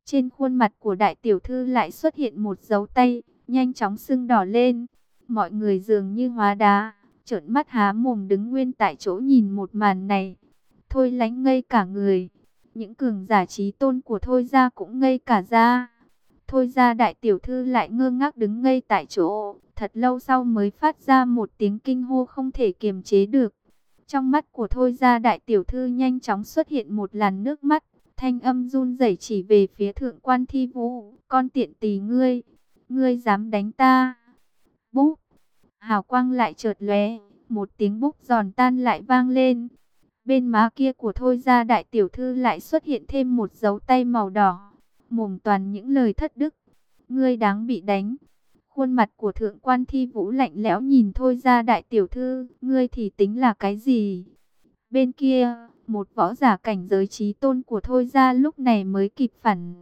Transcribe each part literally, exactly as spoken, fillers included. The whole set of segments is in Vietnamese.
Trên khuôn mặt của đại tiểu thư lại xuất hiện một dấu tay, nhanh chóng sưng đỏ lên. Mọi người dường như hóa đá, trợn mắt há mồm đứng nguyên tại chỗ nhìn một màn này. Thôi Lánh ngây cả người. Những cường giả trí tôn của Thôi gia cũng ngây cả ra. Thôi gia đại tiểu thư lại ngơ ngác đứng ngây tại chỗ, thật lâu sau mới phát ra một tiếng kinh hô không thể kiềm chế được. Trong mắt của Thôi gia đại tiểu thư nhanh chóng xuất hiện một làn nước mắt, thanh âm run rẩy chỉ về phía thượng quan Thi Vũ, con tiện tỳ ngươi, ngươi dám đánh ta. Búp, hào quang lại chợt lóe, một tiếng búp giòn tan lại vang lên. Bên má kia của Thôi gia đại tiểu thư lại xuất hiện thêm một dấu tay màu đỏ, mồm toàn những lời thất đức. Ngươi đáng bị đánh. Khuôn mặt của thượng quan Thi Vũ lạnh lẽo nhìn Thôi gia đại tiểu thư, ngươi thì tính là cái gì? Bên kia, một võ giả cảnh giới trí tôn của Thôi gia lúc này mới kịp phản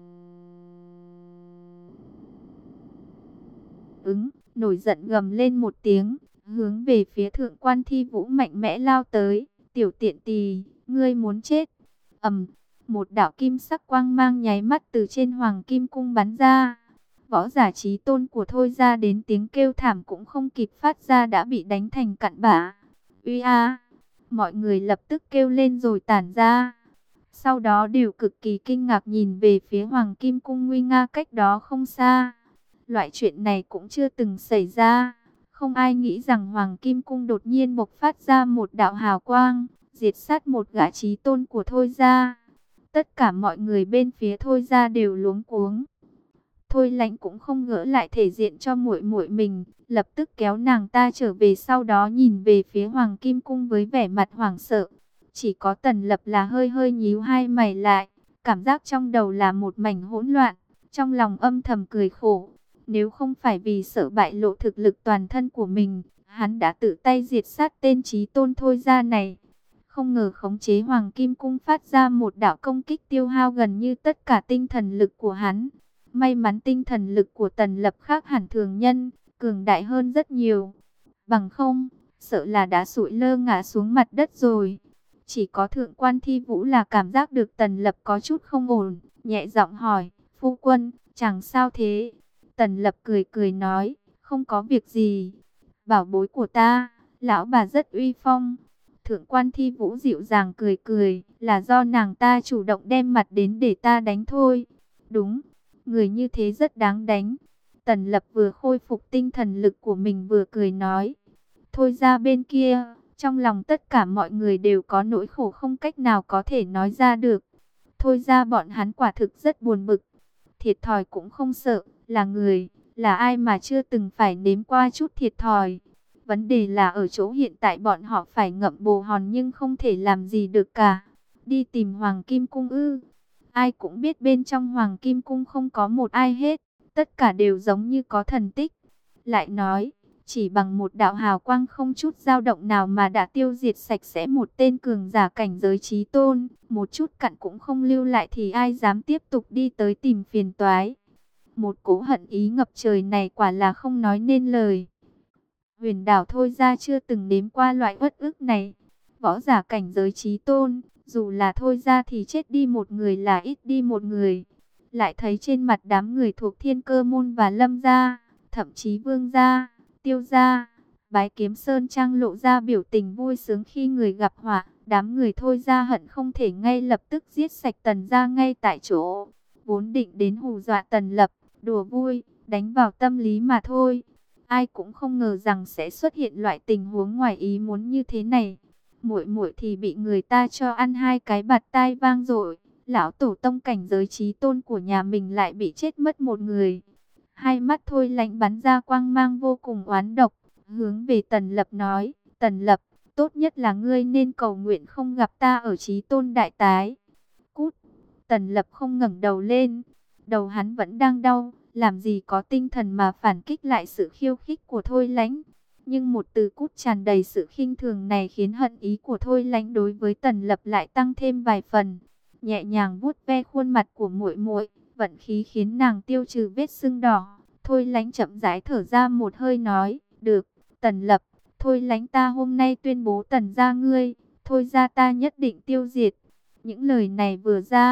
ứng, nổi giận gầm lên một tiếng, hướng về phía thượng quan Thi Vũ mạnh mẽ lao tới. Tiểu tiện tỳ, ngươi muốn chết. Ầm, một đạo kim sắc quang mang nháy mắt từ trên hoàng kim cung bắn ra. Võ giả trí tôn của Thôi gia đến tiếng kêu thảm cũng không kịp phát ra đã bị đánh thành cặn bã. Uy a! Mọi người lập tức kêu lên rồi tản ra. Sau đó đều cực kỳ kinh ngạc nhìn về phía hoàng kim cung nguy nga cách đó không xa. Loại chuyện này cũng chưa từng xảy ra. Không ai nghĩ rằng hoàng kim cung đột nhiên bộc phát ra một đạo hào quang, diệt sát một gã trí tôn của Thôi gia. Tất cả mọi người bên phía Thôi gia đều luống cuống. Thôi Lánh cũng không gỡ lại thể diện cho muội muội mình, lập tức kéo nàng ta trở về, sau đó nhìn về phía hoàng kim cung với vẻ mặt hoảng sợ. Chỉ có Tần Lập là hơi hơi nhíu hai mày lại, cảm giác trong đầu là một mảnh hỗn loạn, trong lòng âm thầm cười khổ. Nếu không phải vì sợ bại lộ thực lực toàn thân của mình, hắn đã tự tay diệt sát tên trí tôn Thôi gia này. Không ngờ khống chế hoàng kim cung phát ra một đạo công kích tiêu hao gần như tất cả tinh thần lực của hắn. May mắn tinh thần lực của Tần Lập khác hẳn thường nhân, cường đại hơn rất nhiều. Bằng không, sợ là đã sụi lơ ngã xuống mặt đất rồi. Chỉ có thượng quan Thi Vũ là cảm giác được Tần Lập có chút không ổn, nhẹ giọng hỏi, phu quân, chẳng sao thế? Tần Lập cười cười nói, không có việc gì. Bảo bối của ta, lão bà rất uy phong. Thượng quan Thi Vũ dịu dàng cười cười, là do nàng ta chủ động đem mặt đến để ta đánh thôi. Đúng, người như thế rất đáng đánh. Tần Lập vừa khôi phục tinh thần lực của mình vừa cười nói. Thôi ra bên kia, trong lòng tất cả mọi người đều có nỗi khổ không cách nào có thể nói ra được. Thôi ra bọn hắn quả thực rất buồn bực. Thiệt thòi cũng không sợ, là người, là ai mà chưa từng phải nếm qua chút thiệt thòi. Vấn đề là ở chỗ hiện tại bọn họ phải ngậm bồ hòn nhưng không thể làm gì được cả. Đi tìm Hoàng Kim Cung ư? Ai cũng biết bên trong Hoàng Kim Cung không có một ai hết. Tất cả đều giống như có thần tích. Lại nói, chỉ bằng một đạo hào quang không chút dao động nào mà đã tiêu diệt sạch sẽ một tên cường giả cảnh giới trí tôn. Một chút cặn cũng không lưu lại thì ai dám tiếp tục đi tới tìm phiền toái. Một cỗ hận ý ngập trời này quả là không nói nên lời. Huyền đảo Thôi ra chưa từng nếm qua loại uất ức này. Võ giả cảnh giới trí tôn, dù là Thôi ra thì chết đi một người là ít đi một người. Lại thấy trên mặt đám người thuộc Thiên Cơ môn và Lâm gia, thậm chí Vương gia, Tiêu gia, Bái Kiếm Sơn Trang lộ ra biểu tình vui sướng khi người gặp họa. Đám người Thôi ra hận không thể ngay lập tức giết sạch Tần gia ngay tại chỗ. Vốn định đến hù dọa Tần Lập, đùa vui, đánh vào tâm lý mà thôi. Ai cũng không ngờ rằng sẽ xuất hiện loại tình huống ngoài ý muốn như thế này. Muội muội thì bị người ta cho ăn hai cái bạt tai vang dội. Lão tổ tông cảnh giới trí tôn của nhà mình lại bị chết mất một người. Hai mắt Thôi Lánh bắn ra quang mang vô cùng oán độc, hướng về Tần Lập nói, Tần Lập, tốt nhất là ngươi nên cầu nguyện không gặp ta ở trí tôn đại tái. Cút! Tần Lập không ngẩng đầu lên, đầu hắn vẫn đang đau, làm gì có tinh thần mà phản kích lại sự khiêu khích của Thôi Lánh. Nhưng một từ cút tràn đầy sự khinh thường này khiến hận ý của Thôi Lánh đối với Tần Lập lại tăng thêm vài phần. Nhẹ nhàng vuốt ve khuôn mặt của muội muội, vận khí khiến nàng tiêu trừ vết sưng đỏ. Thôi Lánh chậm rãi thở ra một hơi nói, được, Tần Lập, Thôi Lánh ta hôm nay tuyên bố Tần gia ngươi, Thôi gia ta nhất định tiêu diệt. Những lời này vừa ra,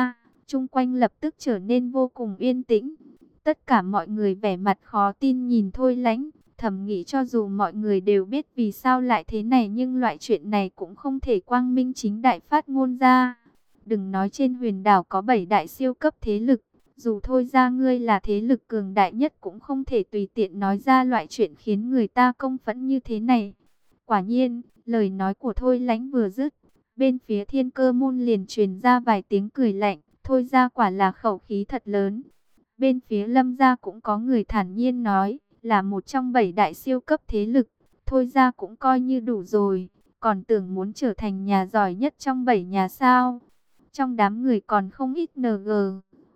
Chung quanh lập tức trở nên vô cùng yên tĩnh. Tất cả mọi người vẻ mặt khó tin nhìn Thôi Lãnh, thầm nghĩ cho dù mọi người đều biết vì sao lại thế này nhưng loại chuyện này cũng không thể quang minh chính đại phát ngôn ra. Đừng nói trên huyền đảo có bảy đại siêu cấp thế lực, dù Thôi ra ngươi là thế lực cường đại nhất cũng không thể tùy tiện nói ra loại chuyện khiến người ta công phẫn như thế này. Quả nhiên, lời nói của Thôi Lãnh vừa dứt, bên phía Thiên Cơ môn liền truyền ra vài tiếng cười lạnh. Thôi ra quả là khẩu khí thật lớn. Bên phía Lâm gia cũng có người thản nhiên nói, là một trong bảy đại siêu cấp thế lực, Thôi ra cũng coi như đủ rồi, còn tưởng muốn trở thành nhà giỏi nhất trong bảy nhà sao. Trong đám người còn không ít en giê.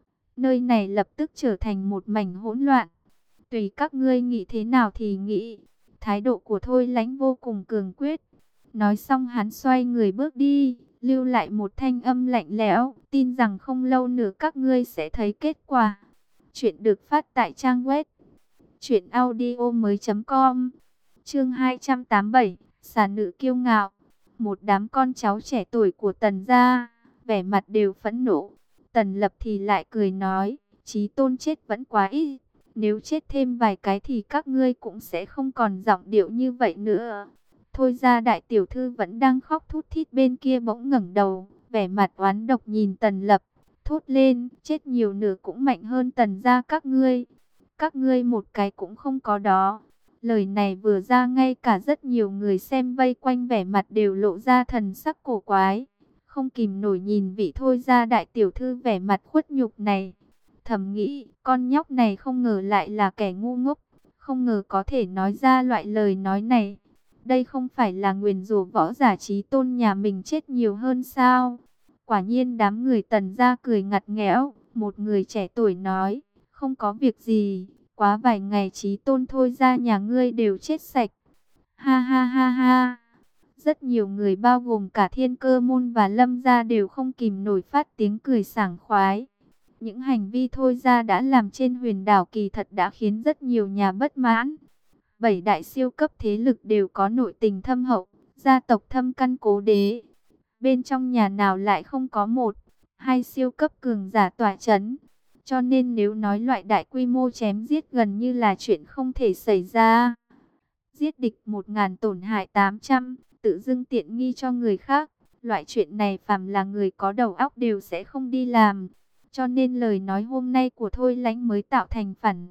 Nơi này lập tức trở thành một mảnh hỗn loạn. Tùy các ngươi nghĩ thế nào thì nghĩ. Thái độ của Thôi Lãnh vô cùng cường quyết. Nói xong hắn xoay người bước đi, lưu lại một thanh âm lạnh lẽo, tin rằng không lâu nữa các ngươi sẽ thấy kết quả. Chuyện được phát tại trang web truyện audio mới chấm com. Chương hai trăm tám mươi bảy, xà nữ kiêu ngạo. Một đám con cháu trẻ tuổi của Tần gia, vẻ mặt đều phẫn nộ. Tần Lập thì lại cười nói, Chí Tôn chết vẫn quá ít, nếu chết thêm vài cái thì các ngươi cũng sẽ không còn giọng điệu như vậy nữa. Thôi ra đại tiểu thư vẫn đang khóc thút thít bên kia bỗng ngẩng đầu, vẻ mặt oán độc nhìn Tần Lập, thốt lên, chết nhiều nửa cũng mạnh hơn Tần gia các ngươi. Các ngươi một cái cũng không có đó. Lời này vừa ra ngay cả rất nhiều người xem vây quanh vẻ mặt đều lộ ra thần sắc cổ quái. Không kìm nổi nhìn vị Thôi ra đại tiểu thư vẻ mặt khuất nhục này. Thầm nghĩ, con nhóc này không ngờ lại là kẻ ngu ngốc, không ngờ có thể nói ra loại lời nói này. Đây không phải là nguyền rủa võ giả Chí Tôn nhà mình chết nhiều hơn sao? Quả nhiên đám người Tần gia cười ngặt nghẽo. Một người trẻ tuổi nói, không có việc gì, quá vài ngày Chí Tôn Thôi ra nhà ngươi đều chết sạch. Ha ha ha ha. Rất nhiều người bao gồm cả Thiên Cơ môn và Lâm gia đều không kìm nổi phát tiếng cười sảng khoái. Những hành vi Thôi ra đã làm trên huyền đảo kỳ thật đã khiến rất nhiều nhà bất mãn. Bảy đại siêu cấp thế lực đều có nội tình thâm hậu, gia tộc thâm căn cố đế. Bên trong nhà nào lại không có một, hai siêu cấp cường giả tỏa chấn. Cho nên nếu nói loại đại quy mô chém giết gần như là chuyện không thể xảy ra. Giết địch một ngàn tổn hại tám trăm, tự dưng tiện nghi cho người khác. Loại chuyện này phàm là người có đầu óc đều sẽ không đi làm. Cho nên lời nói hôm nay của Thôi Lãnh mới tạo thành phản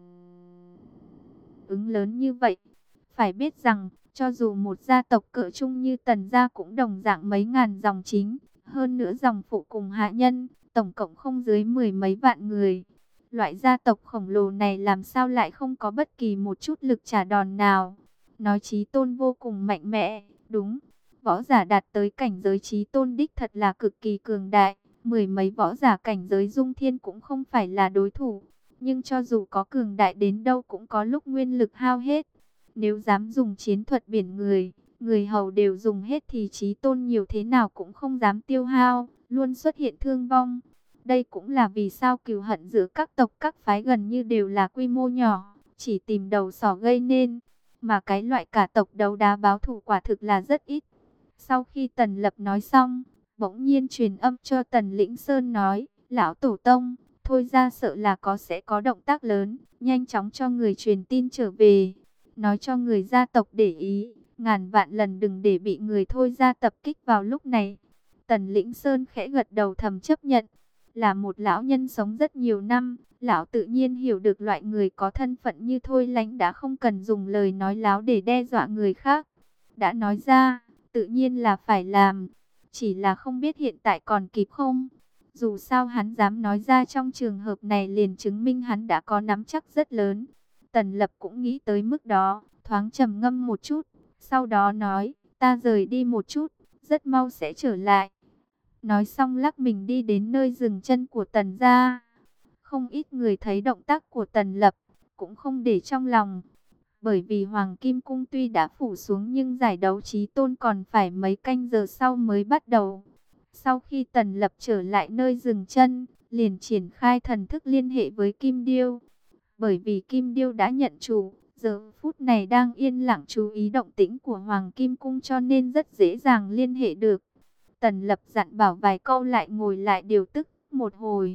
ứng lớn như vậy. Phải biết rằng, cho dù một gia tộc cỡ trung như Tần gia cũng đồng dạng mấy ngàn dòng chính, hơn nữa dòng phụ cùng hạ nhân, tổng cộng không dưới mười mấy vạn người. Loại gia tộc khổng lồ này làm sao lại không có bất kỳ một chút lực trả đòn nào. Nói Chí Tôn vô cùng mạnh mẽ, đúng. Võ giả đạt tới cảnh giới Chí Tôn đích thật là cực kỳ cường đại. Mười mấy võ giả cảnh giới Dung Thiên cũng không phải là đối thủ. Nhưng cho dù có cường đại đến đâu cũng có lúc nguyên lực hao hết. Nếu dám dùng chiến thuật biển người, người hầu đều dùng hết thì Chí Tôn nhiều thế nào cũng không dám tiêu hao, luôn xuất hiện thương vong. Đây cũng là vì sao cừu hận giữa các tộc các phái gần như đều là quy mô nhỏ, chỉ tìm đầu sỏ gây nên. Mà cái loại cả tộc đấu đá báo thù quả thực là rất ít. Sau khi Tần Lập nói xong, bỗng nhiên truyền âm cho Tần Lĩnh Sơn nói, lão tổ tông, Thôi ra sợ là có sẽ có động tác lớn, nhanh chóng cho người truyền tin trở về. Nói cho người gia tộc để ý, ngàn vạn lần đừng để bị người Thôi ra tập kích vào lúc này. Tần Lĩnh Sơn khẽ gật đầu thầm chấp nhận. Là một lão nhân sống rất nhiều năm, lão tự nhiên hiểu được loại người có thân phận như Thôi Lãnh đã không cần dùng lời nói láo để đe dọa người khác. Đã nói ra, tự nhiên là phải làm, chỉ là không biết hiện tại còn kịp không. Dù sao hắn dám nói ra trong trường hợp này liền chứng minh hắn đã có nắm chắc rất lớn. Tần Lập cũng nghĩ tới mức đó, thoáng trầm ngâm một chút, sau đó nói, ta rời đi một chút, rất mau sẽ trở lại. Nói xong lắc mình đi đến nơi dừng chân của Tần gia. Không ít người thấy động tác của Tần Lập, cũng không để trong lòng. Bởi vì Hoàng Kim Cung tuy đã phủ xuống nhưng giải đấu Chí Tôn còn phải mấy canh giờ sau mới bắt đầu. Sau khi Tần Lập trở lại nơi dừng chân, liền triển khai thần thức liên hệ với Kim Điêu. Bởi vì Kim Điêu đã nhận chủ, giờ phút này đang yên lặng chú ý động tĩnh của Hoàng Kim Cung cho nên rất dễ dàng liên hệ được. Tần Lập dặn bảo vài câu lại ngồi lại điều tức một hồi,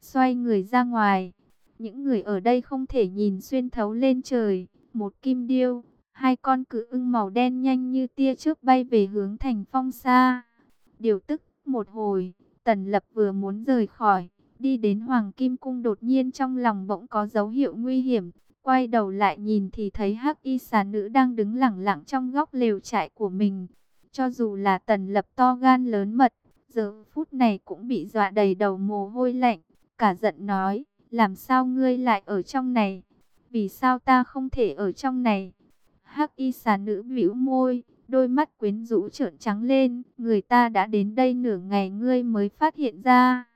xoay người ra ngoài. Những người ở đây không thể nhìn xuyên thấu lên trời. Một kim điêu, hai con cự ưng màu đen nhanh như tia chớp bay về hướng thành phong xa. Điều tức một hồi, Tần Lập vừa muốn rời khỏi, đi đến Hoàng Kim Cung, đột nhiên trong lòng bỗng có dấu hiệu nguy hiểm. Quay đầu lại nhìn thì thấy hắc y xà nữ đang đứng lẳng lặng trong góc lều trại của mình. Cho dù là Tần Lập to gan lớn mật, giờ phút này cũng bị dọa đầy đầu mồ hôi lạnh. Cả giận nói, làm sao ngươi lại ở trong này? Vì sao ta không thể ở trong này? Hắc y xà nữ bĩu môi, đôi mắt quyến rũ trợn trắng lên. Người ta đã đến đây nửa ngày ngươi mới phát hiện ra.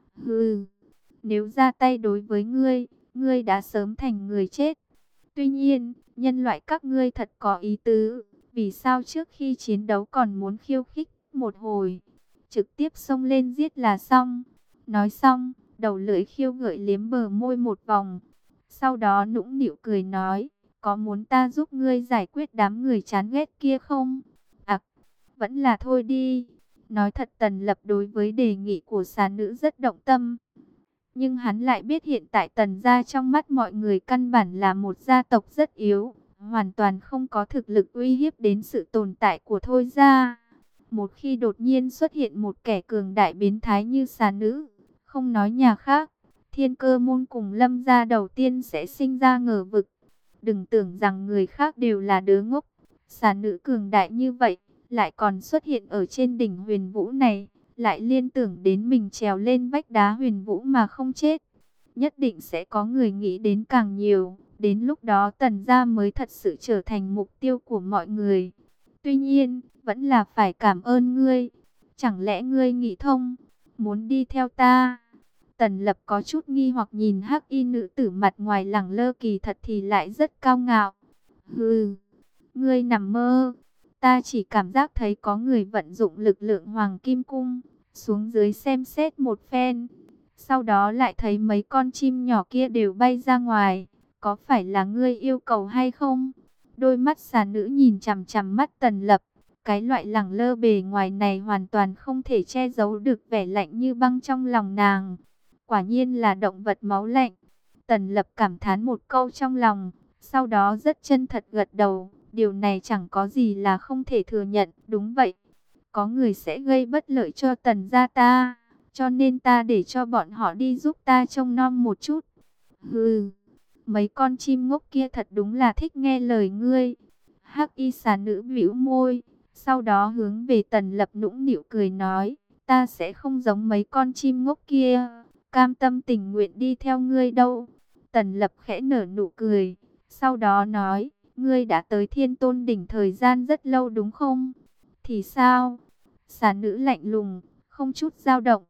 Hừ, nếu ra tay đối với ngươi, ngươi đã sớm thành người chết. Tuy nhiên, nhân loại các ngươi thật có ý tứ. Vì sao trước khi chiến đấu còn muốn khiêu khích một hồi? Trực tiếp xông lên giết là xong. Nói xong, đầu lưỡi khiêu gợi liếm bờ môi một vòng. Sau đó nũng nịu cười nói, có muốn ta giúp ngươi giải quyết đám người chán ghét kia không? À, vẫn là thôi đi. Nói thật, Tần Lập đối với đề nghị của xà nữ rất động tâm. Nhưng hắn lại biết hiện tại Tần gia trong mắt mọi người căn bản là một gia tộc rất yếu, hoàn toàn không có thực lực uy hiếp đến sự tồn tại của Thôi gia. Một khi đột nhiên xuất hiện một kẻ cường đại biến thái như xà nữ, không nói nhà khác, Thiên Cơ môn cùng Lâm gia đầu tiên sẽ sinh ra ngờ vực. Đừng tưởng rằng người khác đều là đứa ngốc, xà nữ cường đại như vậy, lại còn xuất hiện ở trên đỉnh Huyền Vũ này, lại liên tưởng đến mình trèo lên vách đá Huyền Vũ mà không chết. Nhất định sẽ có người nghĩ đến càng nhiều, đến lúc đó Tần gia mới thật sự trở thành mục tiêu của mọi người. Tuy nhiên, vẫn là phải cảm ơn ngươi. Chẳng lẽ ngươi nghĩ thông, muốn đi theo ta? Tần Lập có chút nghi hoặc nhìn hắc y nữ tử mặt ngoài lẳng lơ, kỳ thật thì lại rất cao ngạo. Hừ, ngươi nằm mơ. Ta chỉ cảm giác thấy có người vận dụng lực lượng Hoàng Kim Cung, xuống dưới xem xét một phen. Sau đó lại thấy mấy con chim nhỏ kia đều bay ra ngoài. Có phải là ngươi yêu cầu hay không? Đôi mắt xà nữ nhìn chằm chằm mắt Tần Lập. Cái loại lẳng lơ bề ngoài này hoàn toàn không thể che giấu được vẻ lạnh như băng trong lòng nàng. Quả nhiên là động vật máu lạnh. Tần Lập cảm thán một câu trong lòng, sau đó rất chân thật gật đầu. Điều này chẳng có gì là không thể thừa nhận. Đúng vậy, có người sẽ gây bất lợi cho Tần gia ta, cho nên ta để cho bọn họ đi giúp ta trông nom một chút. Hừ, mấy con chim ngốc kia thật đúng là thích nghe lời ngươi. Hắc y xà nữ bĩu môi, sau đó hướng về Tần Lập nũng nịu cười nói, ta sẽ không giống mấy con chim ngốc kia, cam tâm tình nguyện đi theo ngươi đâu. Tần Lập khẽ nở nụ cười, sau đó nói, ngươi đã tới Thiên Tôn đỉnh thời gian rất lâu đúng không? Thì sao? Xà nữ lạnh lùng, không chút dao động.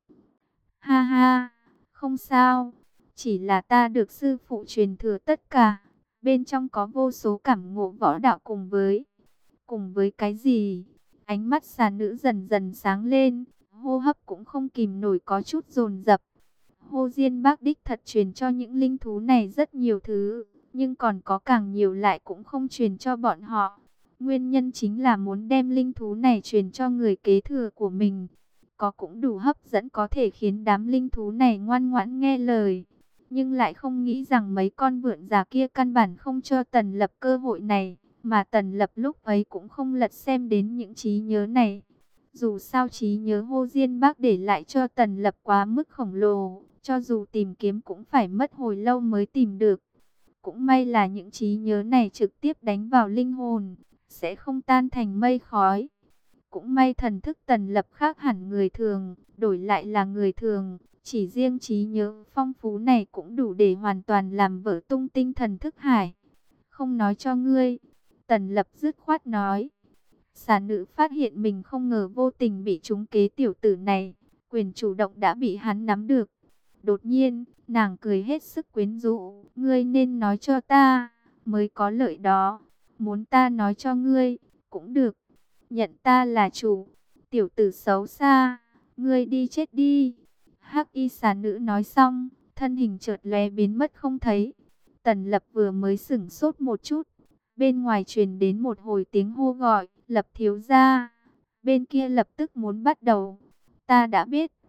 Ha ha, không sao, chỉ là ta được sư phụ truyền thừa tất cả, bên trong có vô số cảm ngộ võ đạo cùng với... Cùng với cái gì? Ánh mắt xà nữ dần dần sáng lên, hô hấp cũng không kìm nổi có chút dồn dập. Hồ Diên Bác đích thật truyền cho những linh thú này rất nhiều thứ, nhưng còn có càng nhiều lại cũng không truyền cho bọn họ. Nguyên nhân chính là muốn đem linh thú này truyền cho người kế thừa của mình. Có cũng đủ hấp dẫn có thể khiến đám linh thú này ngoan ngoãn nghe lời. Nhưng lại không nghĩ rằng mấy con vượn già kia căn bản không cho Tần Lập cơ hội này. Mà Tần Lập lúc ấy cũng không lật xem đến những trí nhớ này. Dù sao trí nhớ Hồ Diên Bác để lại cho Tần Lập quá mức khổng lồ, cho dù tìm kiếm cũng phải mất hồi lâu mới tìm được. Cũng may là những trí nhớ này trực tiếp đánh vào linh hồn, sẽ không tan thành mây khói. Cũng may thần thức Tần Lập khác hẳn người thường, đổi lại là người thường, chỉ riêng trí nhớ phong phú này cũng đủ để hoàn toàn làm vỡ tung tinh thần thức hải. Không nói cho ngươi. Tần Lập dứt khoát nói. Xà nữ phát hiện mình không ngờ vô tình bị trúng kế tiểu tử này, quyền chủ động đã bị hắn nắm được. Đột nhiên, nàng cười hết sức quyến rũ, ngươi nên nói cho ta, mới có lợi đó. Muốn ta nói cho ngươi, cũng được. Nhận ta là chủ, tiểu tử xấu xa, ngươi đi chết đi. Hắc y xà nữ nói xong, thân hình chợt lóe biến mất không thấy. Tần Lập vừa mới sửng sốt một chút. Bên ngoài truyền đến một hồi tiếng hô gọi, Lập thiếu gia. Bên kia lập tức muốn bắt đầu. Ta đã biết.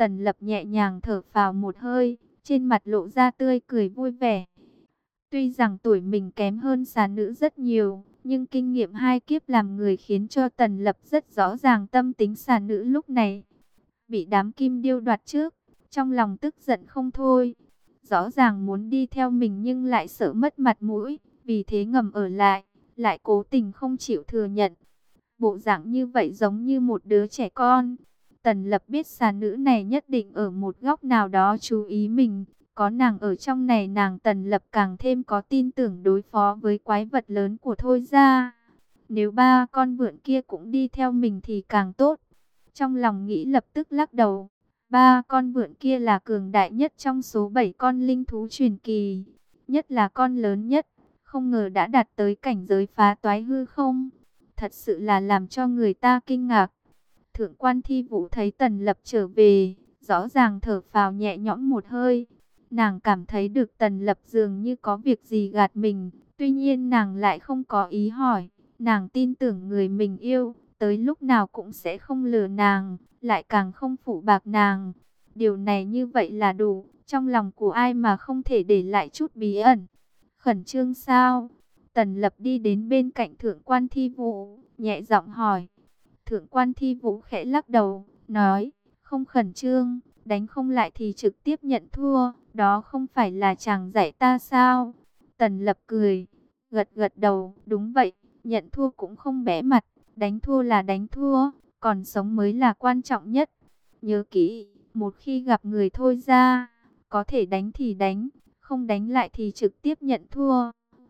Tần Lập nhẹ nhàng thở phào một hơi, trên mặt lộ ra tươi cười vui vẻ. Tuy rằng tuổi mình kém hơn xà nữ rất nhiều, nhưng kinh nghiệm hai kiếp làm người khiến cho Tần Lập rất rõ ràng tâm tính xà nữ lúc này. Bị đám kim điêu đoạt trước, trong lòng tức giận không thôi. Rõ ràng muốn đi theo mình nhưng lại sợ mất mặt mũi, vì thế ngầm ở lại, lại cố tình không chịu thừa nhận. Bộ dạng như vậy giống như một đứa trẻ con. Tần Lập biết xà nữ này nhất định ở một góc nào đó chú ý mình. Có nàng ở trong này, nàng Tần Lập càng thêm có tin tưởng đối phó với quái vật lớn của Thôi Gia. Nếu ba con vượn kia cũng đi theo mình thì càng tốt. Trong lòng nghĩ lập tức lắc đầu. Ba con vượn kia là cường đại nhất trong số bảy con linh thú truyền kỳ. Nhất là con lớn nhất. Không ngờ đã đạt tới cảnh giới phá toái hư không. Thật sự là làm cho người ta kinh ngạc. Thượng quan Thi Vũ thấy Tần Lập trở về, rõ ràng thở phào nhẹ nhõm một hơi. Nàng cảm thấy được Tần Lập dường như có việc gì gạt mình. Tuy nhiên nàng lại không có ý hỏi. Nàng tin tưởng người mình yêu, tới lúc nào cũng sẽ không lừa nàng, lại càng không phụ bạc nàng. Điều này như vậy là đủ, trong lòng của ai mà không thể để lại chút bí ẩn. Khẩn trương sao? Tần Lập đi đến bên cạnh Thượng quan Thi Vũ, nhẹ giọng hỏi. Thượng quan Thi Vũ khẽ lắc đầu, nói, không khẩn trương, đánh không lại thì trực tiếp nhận thua, đó không phải là chàng dạy ta sao? Tần Lập cười, gật gật đầu, đúng vậy, nhận thua cũng không bẽ mặt, đánh thua là đánh thua, còn sống mới là quan trọng nhất. Nhớ kỹ, một khi gặp người Thôi Gia, có thể đánh thì đánh, không đánh lại thì trực tiếp nhận thua.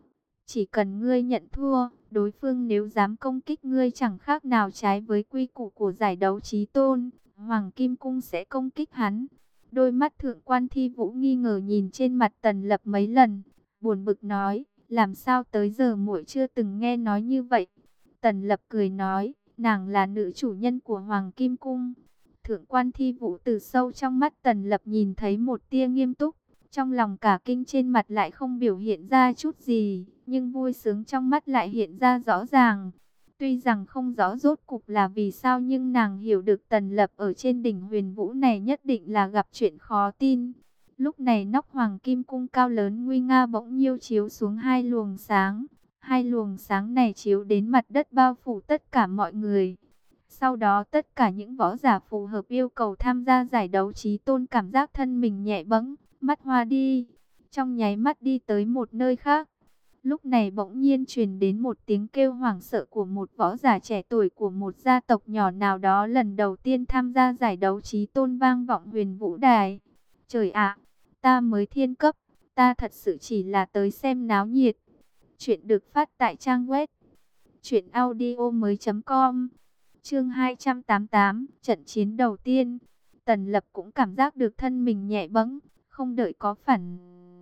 Chỉ cần ngươi nhận thua, đối phương nếu dám công kích ngươi chẳng khác nào trái với quy củ của giải đấu chí tôn, Hoàng Kim Cung sẽ công kích hắn. Đôi mắt Thượng quan Thi Vũ nghi ngờ nhìn trên mặt Tần Lập mấy lần, buồn bực nói, làm sao tới giờ muội chưa từng nghe nói như vậy. Tần Lập cười nói, nàng là nữ chủ nhân của Hoàng Kim Cung. Thượng quan Thi Vũ từ sâu trong mắt Tần Lập nhìn thấy một tia nghiêm túc. Trong lòng cả kinh, trên mặt lại không biểu hiện ra chút gì, nhưng vui sướng trong mắt lại hiện ra rõ ràng. Tuy rằng không rõ rốt cục là vì sao, nhưng nàng hiểu được Tần Lập ở trên đỉnh Huyền Vũ này nhất định là gặp chuyện khó tin. Lúc này nóc Hoàng Kim Cung cao lớn nguy nga bỗng nhiêu chiếu xuống hai luồng sáng. Hai luồng sáng này chiếu đến mặt đất bao phủ tất cả mọi người. Sau đó tất cả những võ giả phù hợp yêu cầu tham gia giải đấu chí tôn cảm giác thân mình nhẹ bẫng, mắt hoa đi, trong nháy mắt đi tới một nơi khác. Lúc này bỗng nhiên truyền đến một tiếng kêu hoảng sợ của một võ giả trẻ tuổi của một gia tộc nhỏ nào đó lần đầu tiên tham gia giải đấu chí tôn, vang vọng Huyền Vũ Đài. Trời ạ, ta mới thiên cấp, ta thật sự chỉ là tới xem náo nhiệt. Chuyện được phát tại trang web truyện audio mới chấm com. Chương hai trăm tám mươi tám, trận chiến đầu tiên. Tần Lập cũng cảm giác được thân mình nhẹ bẫng, không đợi có phản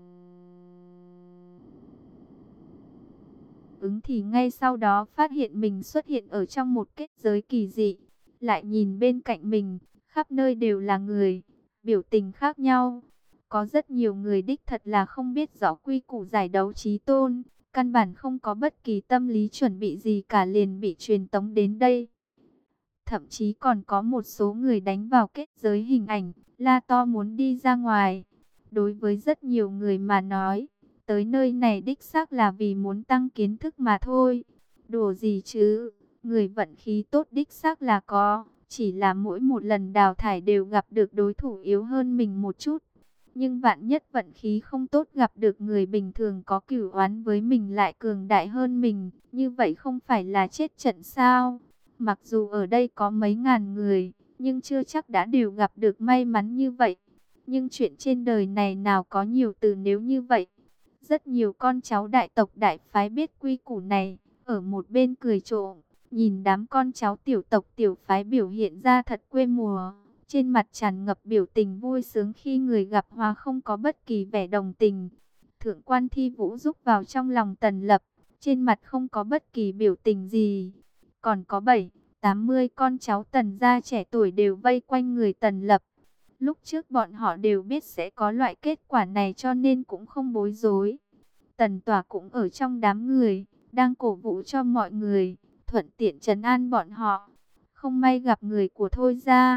ứng thì ngay sau đó phát hiện mình xuất hiện ở trong một kết giới kỳ dị. Lại nhìn bên cạnh mình, khắp nơi đều là người, biểu tình khác nhau. Có rất nhiều người đích thật là không biết rõ quy củ giải đấu chí tôn, căn bản không có bất kỳ tâm lý chuẩn bị gì cả liền bị truyền tống đến đây. Thậm chí còn có một số người đánh vào kết giới hình ảnh, la to muốn đi ra ngoài. Đối với rất nhiều người mà nói, tới nơi này đích xác là vì muốn tăng kiến thức mà thôi. Đùa gì chứ, người vận khí tốt đích xác là có, chỉ là mỗi một lần đào thải đều gặp được đối thủ yếu hơn mình một chút. Nhưng vạn nhất vận khí không tốt gặp được người bình thường có cửu oán với mình lại cường đại hơn mình, như vậy không phải là chết trận sao? Mặc dù ở đây có mấy ngàn người, nhưng chưa chắc đã đều gặp được may mắn như vậy. Nhưng chuyện trên đời này nào có nhiều từ nếu như vậy. Rất nhiều con cháu đại tộc đại phái biết quy củ này, ở một bên cười trộm, nhìn đám con cháu tiểu tộc tiểu phái biểu hiện ra thật quê mùa. Trên mặt tràn ngập biểu tình vui sướng khi người gặp hòa không có bất kỳ vẻ đồng tình. Thượng quan Thi Vũ rúc vào trong lòng Tần Lập, trên mặt không có bất kỳ biểu tình gì. Còn có bảy, tám mươi con cháu Tần gia trẻ tuổi đều vây quanh người Tần Lập. Lúc trước bọn họ đều biết sẽ có loại kết quả này cho nên cũng không bối rối. Tần Tỏa cũng ở trong đám người, đang cổ vũ cho mọi người, thuận tiện trấn an bọn họ. Không may gặp người của Thôi Gia,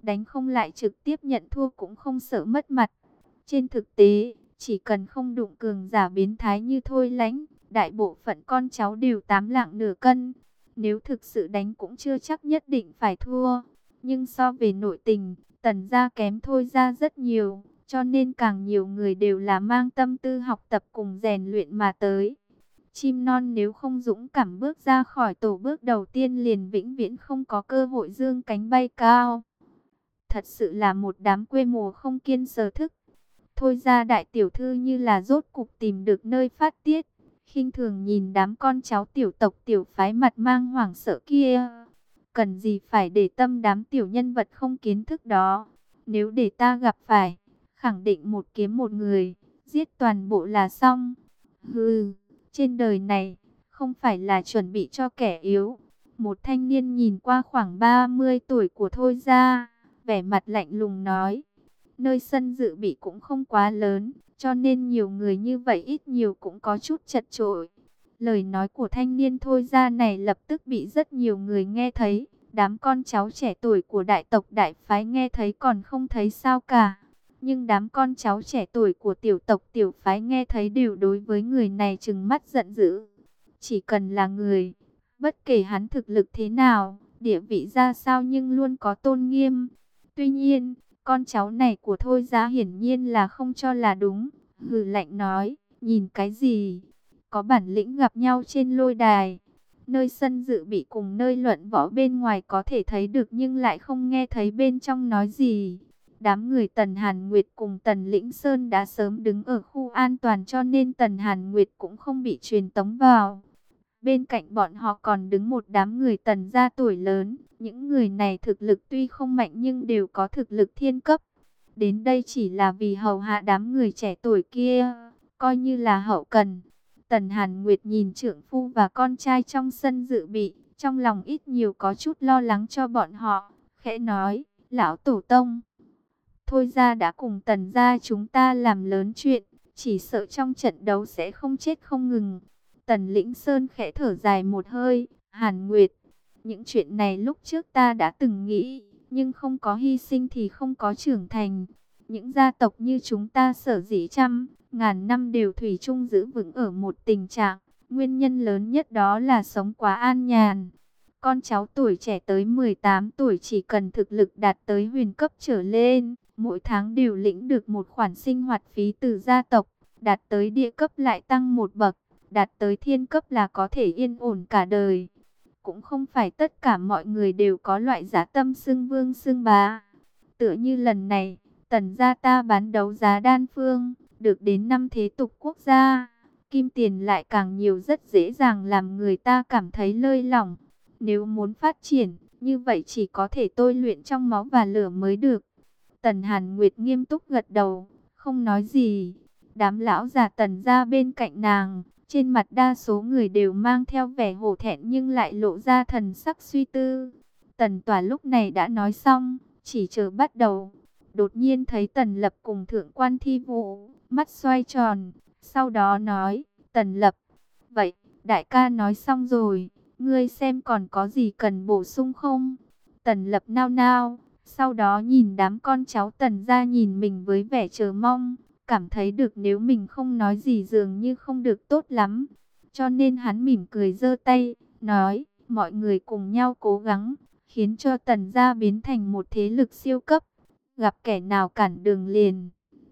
đánh không lại trực tiếp nhận thua cũng không sợ mất mặt. Trên thực tế, chỉ cần không đụng cường giả biến thái như Thôi Lãnh, đại bộ phận con cháu đều tám lạng nửa cân. Nếu thực sự đánh cũng chưa chắc nhất định phải thua. Nhưng so về nội tình, Tần gia kém Thôi gia rất nhiều, cho nên càng nhiều người đều là mang tâm tư học tập cùng rèn luyện mà tới. Chim non nếu không dũng cảm bước ra khỏi tổ bước đầu tiên liền vĩnh viễn không có cơ hội dương cánh bay cao. Thật sự là một đám quê mùa không kiên sở thức. Thôi ra đại tiểu thư như là rốt cục tìm được nơi phát tiết, khinh thường nhìn đám con cháu tiểu tộc tiểu phái mặt mang hoảng sợ kia. Cần gì phải để tâm đám tiểu nhân vật không kiến thức đó. Nếu để ta gặp phải, khẳng định một kiếm một người, giết toàn bộ là xong. Hừ, trên đời này, không phải là chuẩn bị cho kẻ yếu. Một thanh niên nhìn qua khoảng ba mươi tuổi của Thôi ra, vẻ mặt lạnh lùng nói. Nơi sân dự bị cũng không quá lớn, cho nên nhiều người như vậy ít nhiều cũng có chút chật chội. Lời nói của thanh niên Thôi ra này lập tức bị rất nhiều người nghe thấy. Đám con cháu trẻ tuổi của đại tộc đại phái nghe thấy còn không thấy sao cả. Nhưng đám con cháu trẻ tuổi của tiểu tộc tiểu phái nghe thấy đều đối với người này trừng mắt giận dữ. Chỉ cần là người, bất kể hắn thực lực thế nào, địa vị ra sao nhưng luôn có tôn nghiêm. Tuy nhiên, con cháu này của Thôi gia hiển nhiên là không cho là đúng. Hừ lạnh nói, nhìn cái gì? Có bản lĩnh gặp nhau trên lôi đài. Nơi sân dự bị cùng nơi luận võ bên ngoài có thể thấy được nhưng lại không nghe thấy bên trong nói gì. Đám người Tần Hàn Nguyệt cùng Tần Lĩnh Sơn đã sớm đứng ở khu an toàn cho nên Tần Hàn Nguyệt cũng không bị truyền tống vào. Bên cạnh bọn họ còn đứng một đám người Tần gia tuổi lớn. Những người này thực lực tuy không mạnh nhưng đều có thực lực thiên cấp. Đến đây chỉ là vì hầu hạ đám người trẻ tuổi kia, coi như là hậu cần. Tần Hàn Nguyệt nhìn trượng phu và con trai trong sân dự bị, trong lòng ít nhiều có chút lo lắng cho bọn họ, khẽ nói, lão tổ tông. Thôi ra đã cùng Tần gia chúng ta làm lớn chuyện, chỉ sợ trong trận đấu sẽ không chết không ngừng. Tần Lĩnh Sơn khẽ thở dài một hơi, Hàn Nguyệt, những chuyện này lúc trước ta đã từng nghĩ, nhưng không có hy sinh thì không có trưởng thành. Những gia tộc như chúng ta sở dĩ trăm, ngàn năm đều thủy chung giữ vững ở một tình trạng, nguyên nhân lớn nhất đó là sống quá an nhàn. Con cháu tuổi trẻ tới mười tám tuổi chỉ cần thực lực đạt tới huyền cấp trở lên, mỗi tháng đều lĩnh được một khoản sinh hoạt phí từ gia tộc, đạt tới địa cấp lại tăng một bậc, đạt tới thiên cấp là có thể yên ổn cả đời. Cũng không phải tất cả mọi người đều có loại giá tâm xưng vương xưng bá. Tựa như lần này, Tần gia ta bán đấu giá đan phương, được đến năm thế tục quốc gia. Kim tiền lại càng nhiều rất dễ dàng làm người ta cảm thấy lơi lỏng. Nếu muốn phát triển, như vậy chỉ có thể tôi luyện trong máu và lửa mới được. Tần Hàn Nguyệt nghiêm túc gật đầu, không nói gì. Đám lão già Tần gia bên cạnh nàng, trên mặt đa số người đều mang theo vẻ hổ thẹn nhưng lại lộ ra thần sắc suy tư. Tần Tỏa lúc này đã nói xong, chỉ chờ bắt đầu. Đột nhiên thấy Tần Lập cùng Thượng quan Thi Vũ, mắt xoay tròn, sau đó nói, Tần Lập, vậy, đại ca nói xong rồi, ngươi xem còn có gì cần bổ sung không? Tần Lập nao nao, sau đó nhìn đám con cháu Tần gia nhìn mình với vẻ chờ mong, cảm thấy được nếu mình không nói gì dường như không được tốt lắm. Cho nên hắn mỉm cười giơ tay, nói, mọi người cùng nhau cố gắng, khiến cho Tần gia biến thành một thế lực siêu cấp. Gặp kẻ nào cản đường liền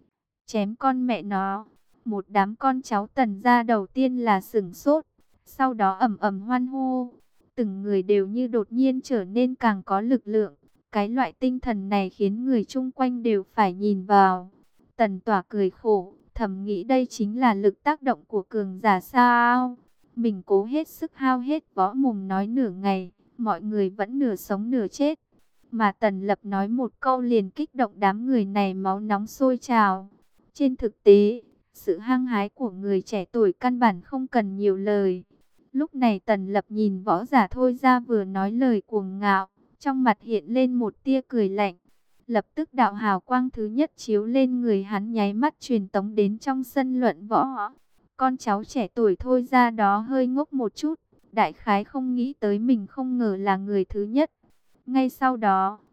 chém con mẹ nó. Một đám con cháu Tần gia đầu tiên là sửng sốt, sau đó ầm ầm hoan hô. Từng người đều như đột nhiên trở nên càng có lực lượng. Cái loại tinh thần này khiến người chung quanh đều phải nhìn vào. Tần Tỏa cười khổ, thầm nghĩ đây chính là lực tác động của cường giả sao. Mình cố hết sức hao hết võ mồm nói nửa ngày, mọi người vẫn nửa sống nửa chết. Mà Tần Lập nói một câu liền kích động đám người này máu nóng sôi trào. Trên thực tế, sự hăng hái của người trẻ tuổi căn bản không cần nhiều lời. Lúc này Tần Lập nhìn võ giả Thôi ra vừa nói lời cuồng ngạo, trong mặt hiện lên một tia cười lạnh. Lập tức đạo hào quang thứ nhất chiếu lên người hắn nháy mắt truyền tống đến trong sân luận võ. Con cháu trẻ tuổi Thôi ra đó hơi ngốc một chút, đại khái không nghĩ tới mình không ngờ là người thứ nhất. Ngay sau đó,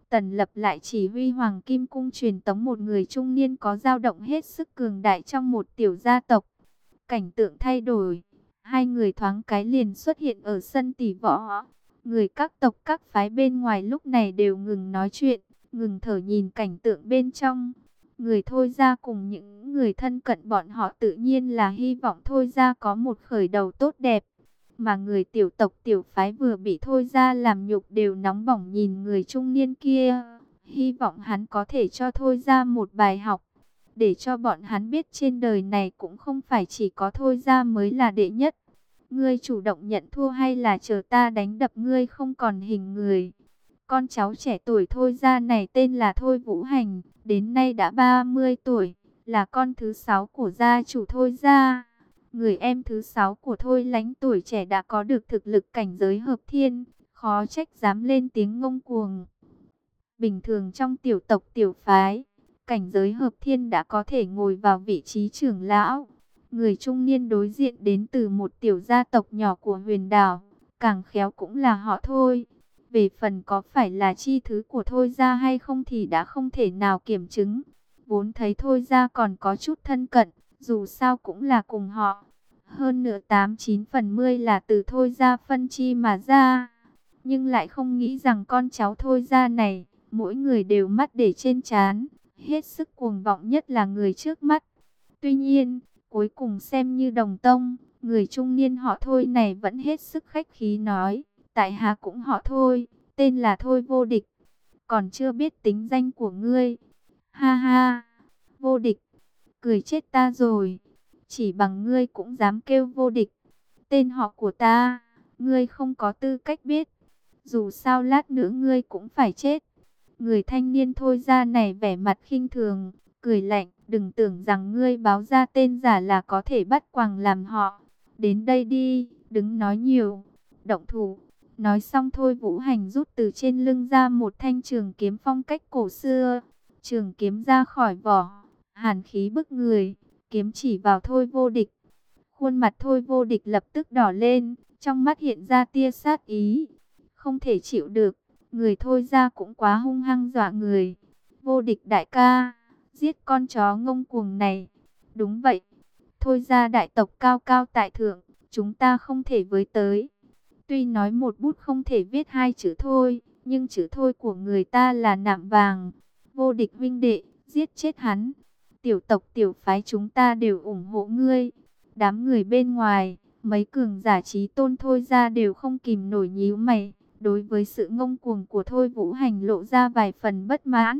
Tần Lập lại chỉ huy Hoàng Kim Cung truyền tống một người trung niên có dao động hết sức cường đại trong một tiểu gia tộc. Cảnh tượng thay đổi, hai người thoáng cái liền xuất hiện ở sân tỷ võ. Người các tộc các phái bên ngoài lúc này đều ngừng nói chuyện, ngừng thở nhìn cảnh tượng bên trong. Người Thôi Gia cùng những người thân cận bọn họ tự nhiên là hy vọng Thôi Gia có một khởi đầu tốt đẹp. Mà người tiểu tộc tiểu phái vừa bị Thôi Gia làm nhục đều nóng bỏng nhìn người trung niên kia. Hy vọng hắn có thể cho Thôi Gia một bài học, để cho bọn hắn biết trên đời này cũng không phải chỉ có Thôi Gia mới là đệ nhất. Ngươi chủ động nhận thua hay là chờ ta đánh đập ngươi không còn hình người? Con cháu trẻ tuổi Thôi Gia này tên là Thôi Vũ Hành, đến nay đã ba mươi tuổi, là con thứ sáu của gia chủ Thôi Gia. Người em thứ sáu của Thôi Lánh tuổi trẻ đã có được thực lực cảnh giới hợp thiên, khó trách dám lên tiếng ngông cuồng. Bình thường trong tiểu tộc tiểu phái, cảnh giới hợp thiên đã có thể ngồi vào vị trí trưởng lão. Người trung niên đối diện đến từ một tiểu gia tộc nhỏ của huyền đảo, càng khéo cũng là họ Thôi. Về phần có phải là chi thứ của Thôi Gia hay không thì đã không thể nào kiểm chứng. Vốn thấy Thôi Gia còn có chút thân cận, dù sao cũng là cùng họ. Hơn nữa tám chín phần mười là từ Thôi Gia phân chi mà ra. Nhưng lại không nghĩ rằng con cháu Thôi Gia này, mỗi người đều mắt để trên trán, hết sức cuồng vọng nhất là người trước mắt. Tuy nhiên, cuối cùng xem như đồng tông, người trung niên họ Thôi này vẫn hết sức khách khí nói, tại hạ cũng họ Thôi, tên là Thôi Vô Địch, còn chưa biết tính danh của ngươi. Ha ha, Vô Địch, cười chết ta rồi, chỉ bằng ngươi cũng dám kêu vô địch. Tên họ của ta, ngươi không có tư cách biết, dù sao lát nữa ngươi cũng phải chết. Người thanh niên Thôi Gia này vẻ mặt khinh thường, cười lạnh, đừng tưởng rằng ngươi báo ra tên giả là có thể bắt quàng làm họ. Đến đây đi, đừng nói nhiều, động thủ. Nói xong Thôi Vũ Hành rút từ trên lưng ra một thanh trường kiếm phong cách cổ xưa. Trường kiếm ra khỏi vỏ, hàn khí bức người, kiếm chỉ vào Thôi Vô Địch. Khuôn mặt Thôi Vô Địch lập tức đỏ lên, trong mắt hiện ra tia sát ý. Không thể chịu được, người Thôi Gia cũng quá hung hăng dọa người. Vô Địch đại ca, giết con chó ngông cuồng này. Đúng vậy, Thôi Gia đại tộc cao cao tại thượng, chúng ta không thể với tới. Tuy nói một bút không thể viết hai chữ Thôi, nhưng chữ Thôi của người ta là nạm vàng. Vô Địch huynh đệ, giết chết hắn. Tiểu tộc tiểu phái chúng ta đều ủng hộ ngươi. Đám người bên ngoài, mấy cường giả trí tôn Thôi Gia đều không kìm nổi nhíu mày. Đối với sự ngông cuồng của Thôi Vũ Hành lộ ra vài phần bất mãn.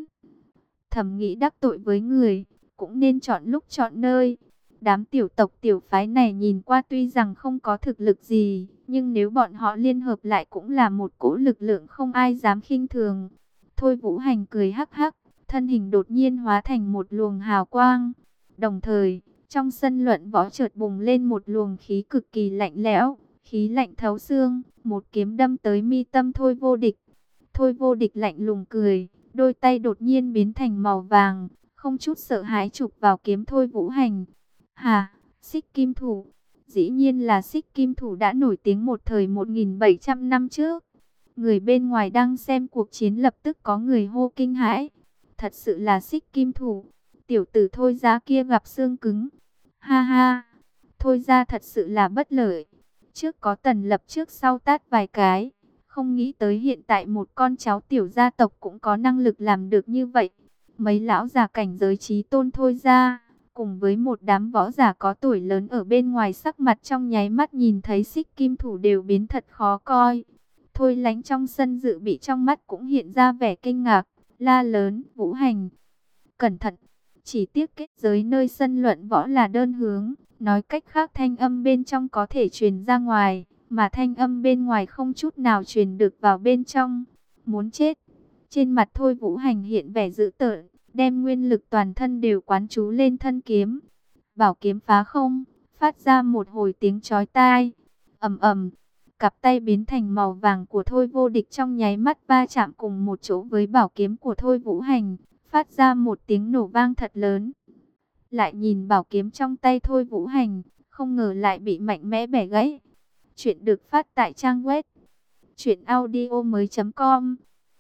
Thầm nghĩ đắc tội với người, cũng nên chọn lúc chọn nơi. Đám tiểu tộc tiểu phái này nhìn qua tuy rằng không có thực lực gì, nhưng nếu bọn họ liên hợp lại cũng là một cỗ lực lượng không ai dám khinh thường. Thôi Vũ Hành cười hắc hắc, thân hình đột nhiên hóa thành một luồng hào quang. Đồng thời, trong sân luận võ chợt bùng lên một luồng khí cực kỳ lạnh lẽo, khí lạnh thấu xương, một kiếm đâm tới mi tâm Thôi Vô Địch. Thôi Vô Địch lạnh lùng cười, đôi tay đột nhiên biến thành màu vàng, không chút sợ hãi chụp vào kiếm Thôi Vũ Hành. Hà, Xích Kim Thủ, dĩ nhiên là Xích Kim Thủ đã nổi tiếng một thời một nghìn bảy trăm năm trước. Người bên ngoài đang xem cuộc chiến lập tức có người hô kinh hãi. Thật sự là Xích Kim Thủ, tiểu tử Thôi Gia kia gặp xương cứng. Ha ha, Thôi Gia thật sự là bất lợi. Trước có Tần Lập trước sau tát vài cái, không nghĩ tới hiện tại một con cháu tiểu gia tộc cũng có năng lực làm được như vậy. Mấy lão già cảnh giới trí tôn Thôi Gia, cùng với một đám võ giả có tuổi lớn ở bên ngoài sắc mặt trong nháy mắt nhìn thấy Xích Kim Thủ đều biến thật khó coi. Thôi Lánh trong sân dự bị trong mắt cũng hiện ra vẻ kinh ngạc, la lớn, Vũ Hành, cẩn thận. Chỉ tiếc kết giới nơi sân luận võ là đơn hướng, nói cách khác thanh âm bên trong có thể truyền ra ngoài, mà thanh âm bên ngoài không chút nào truyền được vào bên trong. Muốn chết. Trên mặt Thôi Vũ Hành hiện vẻ dữ tợn, đem nguyên lực toàn thân đều quán trú lên thân kiếm. Bảo kiếm phá không, phát ra một hồi tiếng chói tai. Ầm ầm, cặp tay biến thành màu vàng của Thôi Vô Địch trong nháy mắt va chạm cùng một chỗ với bảo kiếm của Thôi Vũ Hành, phát ra một tiếng nổ vang thật lớn. Lại nhìn bảo kiếm trong tay Thôi Vũ Hành, không ngờ lại bị mạnh mẽ bẻ gãy. Chuyện được phát tại trang web truyện audio mới chấm com.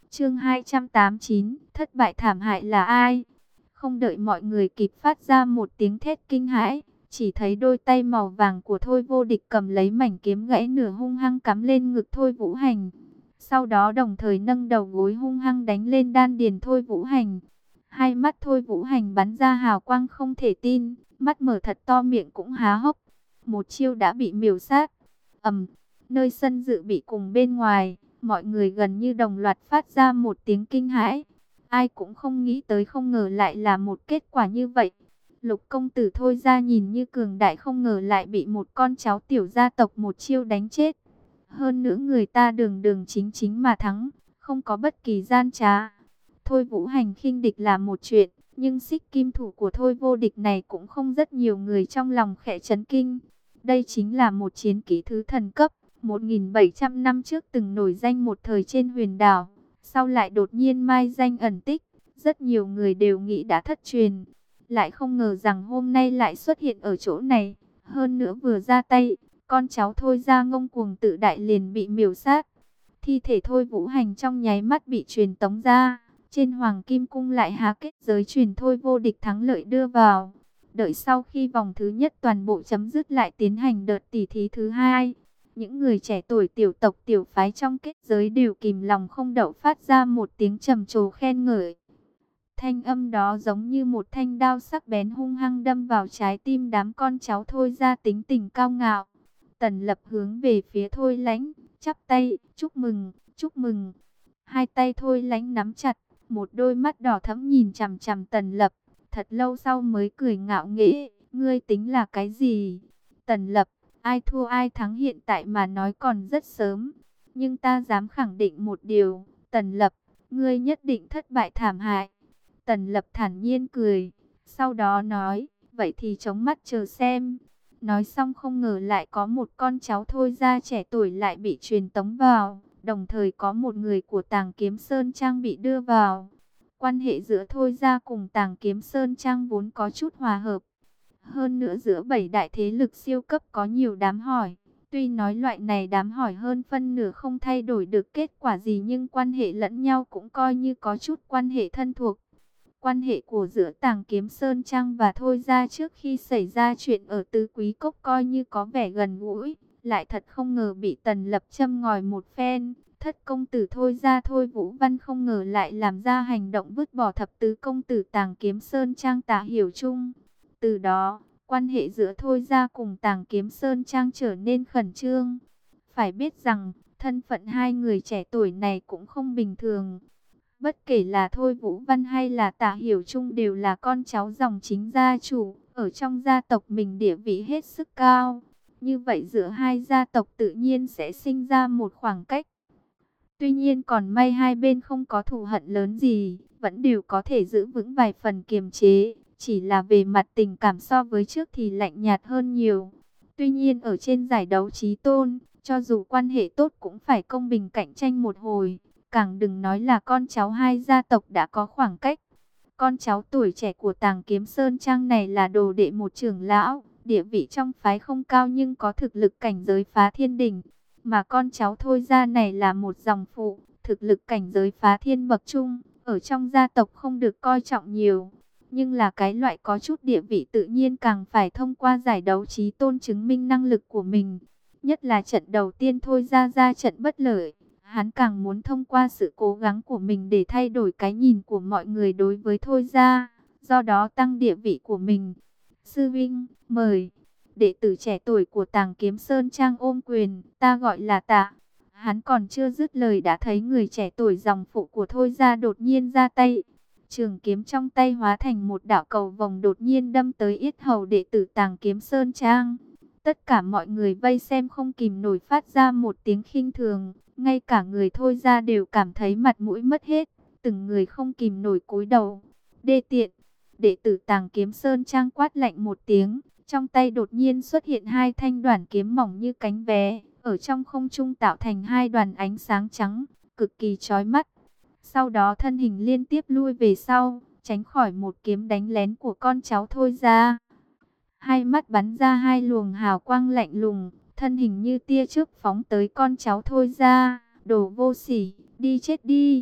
Chương hai trăm tám mươi chín, thất bại thảm hại là ai? Không đợi mọi người kịp phát ra một tiếng thét kinh hãi, chỉ thấy đôi tay màu vàng của Thôi Vô Địch cầm lấy mảnh kiếm gãy nửa hung hăng cắm lên ngực Thôi Vũ Hành. Sau đó đồng thời nâng đầu gối hung hăng đánh lên đan điền Thôi Vũ Hành. Hai mắt Thôi Vũ Hành bắn ra hào quang không thể tin, mắt mở thật to, miệng cũng há hốc. Một chiêu đã bị miểu sát. Ầm, nơi sân dự bị cùng bên ngoài, mọi người gần như đồng loạt phát ra một tiếng kinh hãi. Ai cũng không nghĩ tới, không ngờ lại là một kết quả như vậy. Lục công tử Thôi ra nhìn như cường đại, không ngờ lại bị một con cháu tiểu gia tộc một chiêu đánh chết. Hơn nữa người ta đường đường chính chính mà thắng, không có bất kỳ gian trá. Thôi Vũ Hành khinh địch là một chuyện, nhưng xích kim thủ của Thôi Vô Địch này cũng không rất nhiều người trong lòng khẽ chấn kinh. Đây chính là một chiến kỹ thứ thần cấp, một nghìn bảy trăm năm trước từng nổi danh một thời trên huyền đảo, sau lại đột nhiên mai danh ẩn tích, rất nhiều người đều nghĩ đã thất truyền. Lại không ngờ rằng hôm nay lại xuất hiện ở chỗ này, hơn nữa vừa ra tay, con cháu Thôi ra ngông cuồng tự đại liền bị miểu sát. Thi thể Thôi Vũ Hành trong nháy mắt bị truyền tống ra, trên Hoàng Kim Cung lại há kết giới truyền Thôi Vô Địch thắng lợi đưa vào. Đợi sau khi vòng thứ nhất toàn bộ chấm dứt lại tiến hành đợt tỉ thí thứ hai. Những người trẻ tuổi tiểu tộc tiểu phái trong kết giới đều kìm lòng không đậu phát ra một tiếng trầm trồ khen ngợi. Thanh âm đó giống như một thanh đao sắc bén hung hăng đâm vào trái tim đám con cháu Thôi ra tính tình cao ngạo. Tần Lập hướng về phía Thôi Lãnh, chắp tay, chúc mừng, chúc mừng. Hai tay Thôi Lãnh nắm chặt, một đôi mắt đỏ thẫm nhìn chằm chằm Tần Lập, thật lâu sau mới cười ngạo nghễ, ngươi tính là cái gì? Tần Lập, ai thua ai thắng hiện tại mà nói còn rất sớm, nhưng ta dám khẳng định một điều, Tần Lập, ngươi nhất định thất bại thảm hại. Tần Lập thản nhiên cười, sau đó nói, vậy thì chống mắt chờ xem. Nói xong không ngờ lại có một con cháu Thôi ra trẻ tuổi lại bị truyền tống vào, đồng thời có một người của Tàng Kiếm Sơn Trang bị đưa vào. Quan hệ giữa Thôi ra cùng Tàng Kiếm Sơn Trang vốn có chút hòa hợp. Hơn nữa giữa bảy đại thế lực siêu cấp có nhiều đám hỏi. Tuy nói loại này đám hỏi hơn phân nửa không thay đổi được kết quả gì, nhưng quan hệ lẫn nhau cũng coi như có chút quan hệ thân thuộc. Quan hệ của giữa Tàng Kiếm Sơn Trang và Thôi ra trước khi xảy ra chuyện ở Tứ Quý Cốc coi như có vẻ gần gũi, lại thật không ngờ bị Tần Lập châm ngòi một phen. Thất công tử Thôi ra Thôi Vũ Văn không ngờ lại làm ra hành động vứt bỏ thập tứ công tử Tàng Kiếm Sơn Trang Tạ Hiểu Trung. Từ đó, quan hệ giữa Thôi ra cùng Tàng Kiếm Sơn Trang trở nên khẩn trương. Phải biết rằng, thân phận hai người trẻ tuổi này cũng không bình thường. Bất kể là Thôi Vũ Văn hay là Tạ Hiểu Trung đều là con cháu dòng chính gia chủ, ở trong gia tộc mình địa vị hết sức cao. Như vậy giữa hai gia tộc tự nhiên sẽ sinh ra một khoảng cách. Tuy nhiên còn may hai bên không có thù hận lớn gì, vẫn đều có thể giữ vững vài phần kiềm chế. Chỉ là về mặt tình cảm so với trước thì lạnh nhạt hơn nhiều. Tuy nhiên ở trên giải đấu chí tôn, cho dù quan hệ tốt cũng phải công bình cạnh tranh một hồi. Càng đừng nói là con cháu hai gia tộc đã có khoảng cách. Con cháu tuổi trẻ của Tàng Kiếm Sơn Trang này là đồ đệ một trưởng lão, địa vị trong phái không cao nhưng có thực lực cảnh giới phá thiên đỉnh. Mà con cháu Thôi ra này là một dòng phụ, thực lực cảnh giới phá thiên bậc trung, ở trong gia tộc không được coi trọng nhiều. Nhưng là cái loại có chút địa vị tự nhiên càng phải thông qua giải đấu chí tôn chứng minh năng lực của mình. Nhất là trận đầu tiên Thôi ra ra trận bất lợi, hắn càng muốn thông qua sự cố gắng của mình để thay đổi cái nhìn của mọi người đối với Thôi ra, do đó tăng địa vị của mình. Sư Vinh, mời. Đệ tử trẻ tuổi của Tàng Kiếm Sơn Trang ôm quyền, ta gọi là Tạ. Hắn còn chưa dứt lời đã thấy người trẻ tuổi dòng phụ của Thôi ra đột nhiên ra tay. Trường kiếm trong tay hóa thành một đạo cầu vòng đột nhiên đâm tới yết hầu đệ tử Tàng Kiếm Sơn Trang. Tất cả mọi người vây xem không kìm nổi phát ra một tiếng khinh thường, ngay cả người Thôi ra đều cảm thấy mặt mũi mất hết, từng người không kìm nổi cúi đầu. Đê tiện, đệ tử Tàng Kiếm Sơn Trang quát lạnh một tiếng, trong tay đột nhiên xuất hiện hai thanh đoản kiếm mỏng như cánh bé, ở trong không trung tạo thành hai đoàn ánh sáng trắng, cực kỳ chói mắt. Sau đó thân hình liên tiếp lui về sau, tránh khỏi một kiếm đánh lén của con cháu Thôi ra. Hai mắt bắn ra hai luồng hào quang lạnh lùng, thân hình như tia chớp phóng tới con cháu Thôi ra. Đồ vô sỉ, đi chết đi.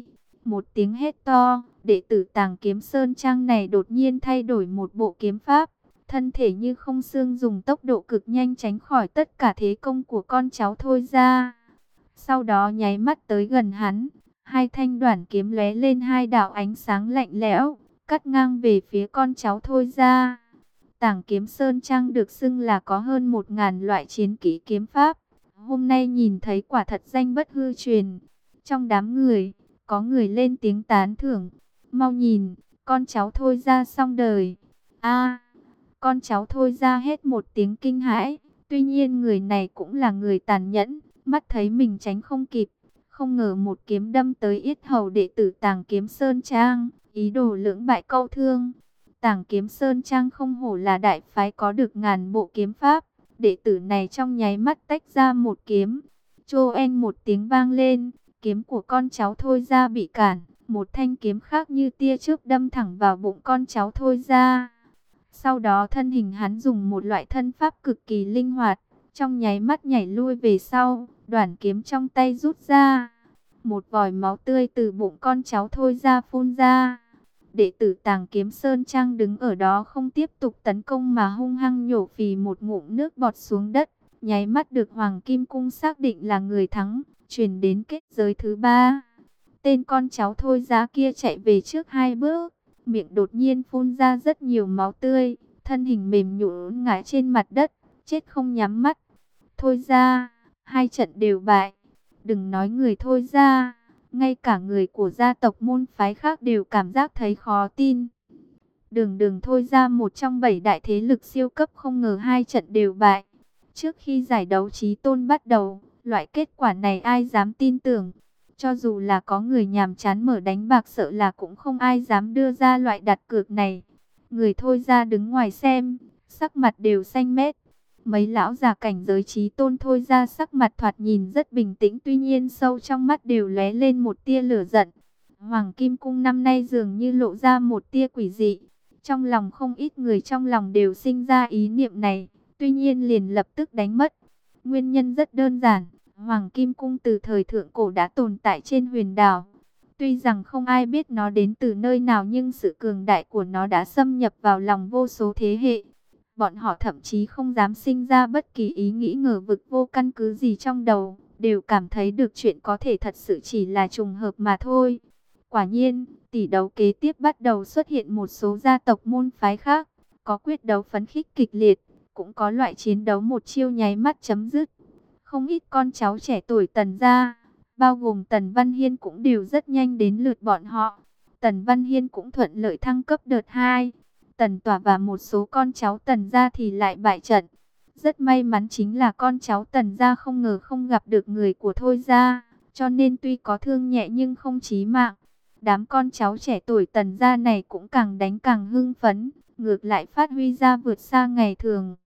Một tiếng hét to, đệ tử Tàng Kiếm Sơn Trang này đột nhiên thay đổi một bộ kiếm pháp. Thân thể như không xương dùng tốc độ cực nhanh tránh khỏi tất cả thế công của con cháu Thôi ra. Sau đó nháy mắt tới gần hắn, hai thanh đoản kiếm lóe lên hai đạo ánh sáng lạnh lẽo, cắt ngang về phía con cháu Thôi ra. Tàng Kiếm Sơn Trang được xưng là có hơn một ngàn loại chiến kỹ kiếm pháp. Hôm nay nhìn thấy quả thật danh bất hư truyền. Trong đám người, có người lên tiếng tán thưởng. Mau nhìn, con cháu Thôi ra xong đời. A, con cháu Thôi ra hết một tiếng kinh hãi. Tuy nhiên người này cũng là người tàn nhẫn, mắt thấy mình tránh không kịp. Không ngờ một kiếm đâm tới yết hầu đệ tử Tàng Kiếm Sơn Trang, ý đồ lưỡng bại câu thương. Tàng Kiếm Sơn Trang không hổ là đại phái có được ngàn bộ kiếm pháp. Đệ tử này trong nháy mắt tách ra một kiếm. Chô en một tiếng vang lên, kiếm của con cháu Thôi ra bị cản. Một thanh kiếm khác như tia chớp đâm thẳng vào bụng con cháu Thôi ra. Sau đó thân hình hắn dùng một loại thân pháp cực kỳ linh hoạt. Trong nháy mắt nhảy lui về sau, đoản kiếm trong tay rút ra. Một vòi máu tươi từ bụng con cháu Thôi ra phun ra. Đệ tử Tàng Kiếm Sơn Trang đứng ở đó không tiếp tục tấn công mà hung hăng nhổ phì một ngụm nước bọt xuống đất. Nháy mắt được Hoàng Kim Cung xác định là người thắng, chuyển đến kết giới thứ ba. Tên con cháu Thôi ra kia chạy về trước hai bước, miệng đột nhiên phun ra rất nhiều máu tươi, thân hình mềm nhũn ngã trên mặt đất, chết không nhắm mắt. Thôi ra, hai trận đều bại. Đừng nói người Thôi ra, ngay cả người của gia tộc môn phái khác đều cảm giác thấy khó tin. Đường đường Thôi ra một trong bảy đại thế lực siêu cấp không ngờ hai trận đều bại. Trước khi giải đấu chí tôn bắt đầu, loại kết quả này ai dám tin tưởng. Cho dù là có người nhàm chán mở đánh bạc sợ là cũng không ai dám đưa ra loại đặt cược này. Người Thôi ra đứng ngoài xem, sắc mặt đều xanh mét. Mấy lão già cảnh giới chí tôn Thôi ra sắc mặt thoạt nhìn rất bình tĩnh, tuy nhiên sâu trong mắt đều lóe lên một tia lửa giận. Hoàng Kim Cung năm nay dường như lộ ra một tia quỷ dị. Trong lòng không ít người trong lòng đều sinh ra ý niệm này, tuy nhiên liền lập tức đánh mất. Nguyên nhân rất đơn giản, Hoàng Kim Cung từ thời thượng cổ đã tồn tại trên huyền đảo. Tuy rằng không ai biết nó đến từ nơi nào nhưng sự cường đại của nó đã xâm nhập vào lòng vô số thế hệ. Bọn họ thậm chí không dám sinh ra bất kỳ ý nghĩ ngờ vực vô căn cứ gì trong đầu, đều cảm thấy được chuyện có thể thật sự chỉ là trùng hợp mà thôi. Quả nhiên, tỷ đấu kế tiếp bắt đầu xuất hiện một số gia tộc môn phái khác, có quyết đấu phấn khích kịch liệt, cũng có loại chiến đấu một chiêu nháy mắt chấm dứt. Không ít con cháu trẻ tuổi Tần gia, bao gồm Tần Văn Hiên cũng đều rất nhanh đến lượt bọn họ. Tần Văn Hiên cũng thuận lợi thăng cấp đợt hai. Tần Tỏa và một số con cháu Tần gia thì lại bại trận. Rất may mắn chính là con cháu Tần gia không ngờ không gặp được người của Thôi gia, cho nên tuy có thương nhẹ nhưng không chí mạng. Đám con cháu trẻ tuổi Tần gia này cũng càng đánh càng hưng phấn, ngược lại phát huy ra vượt xa ngày thường.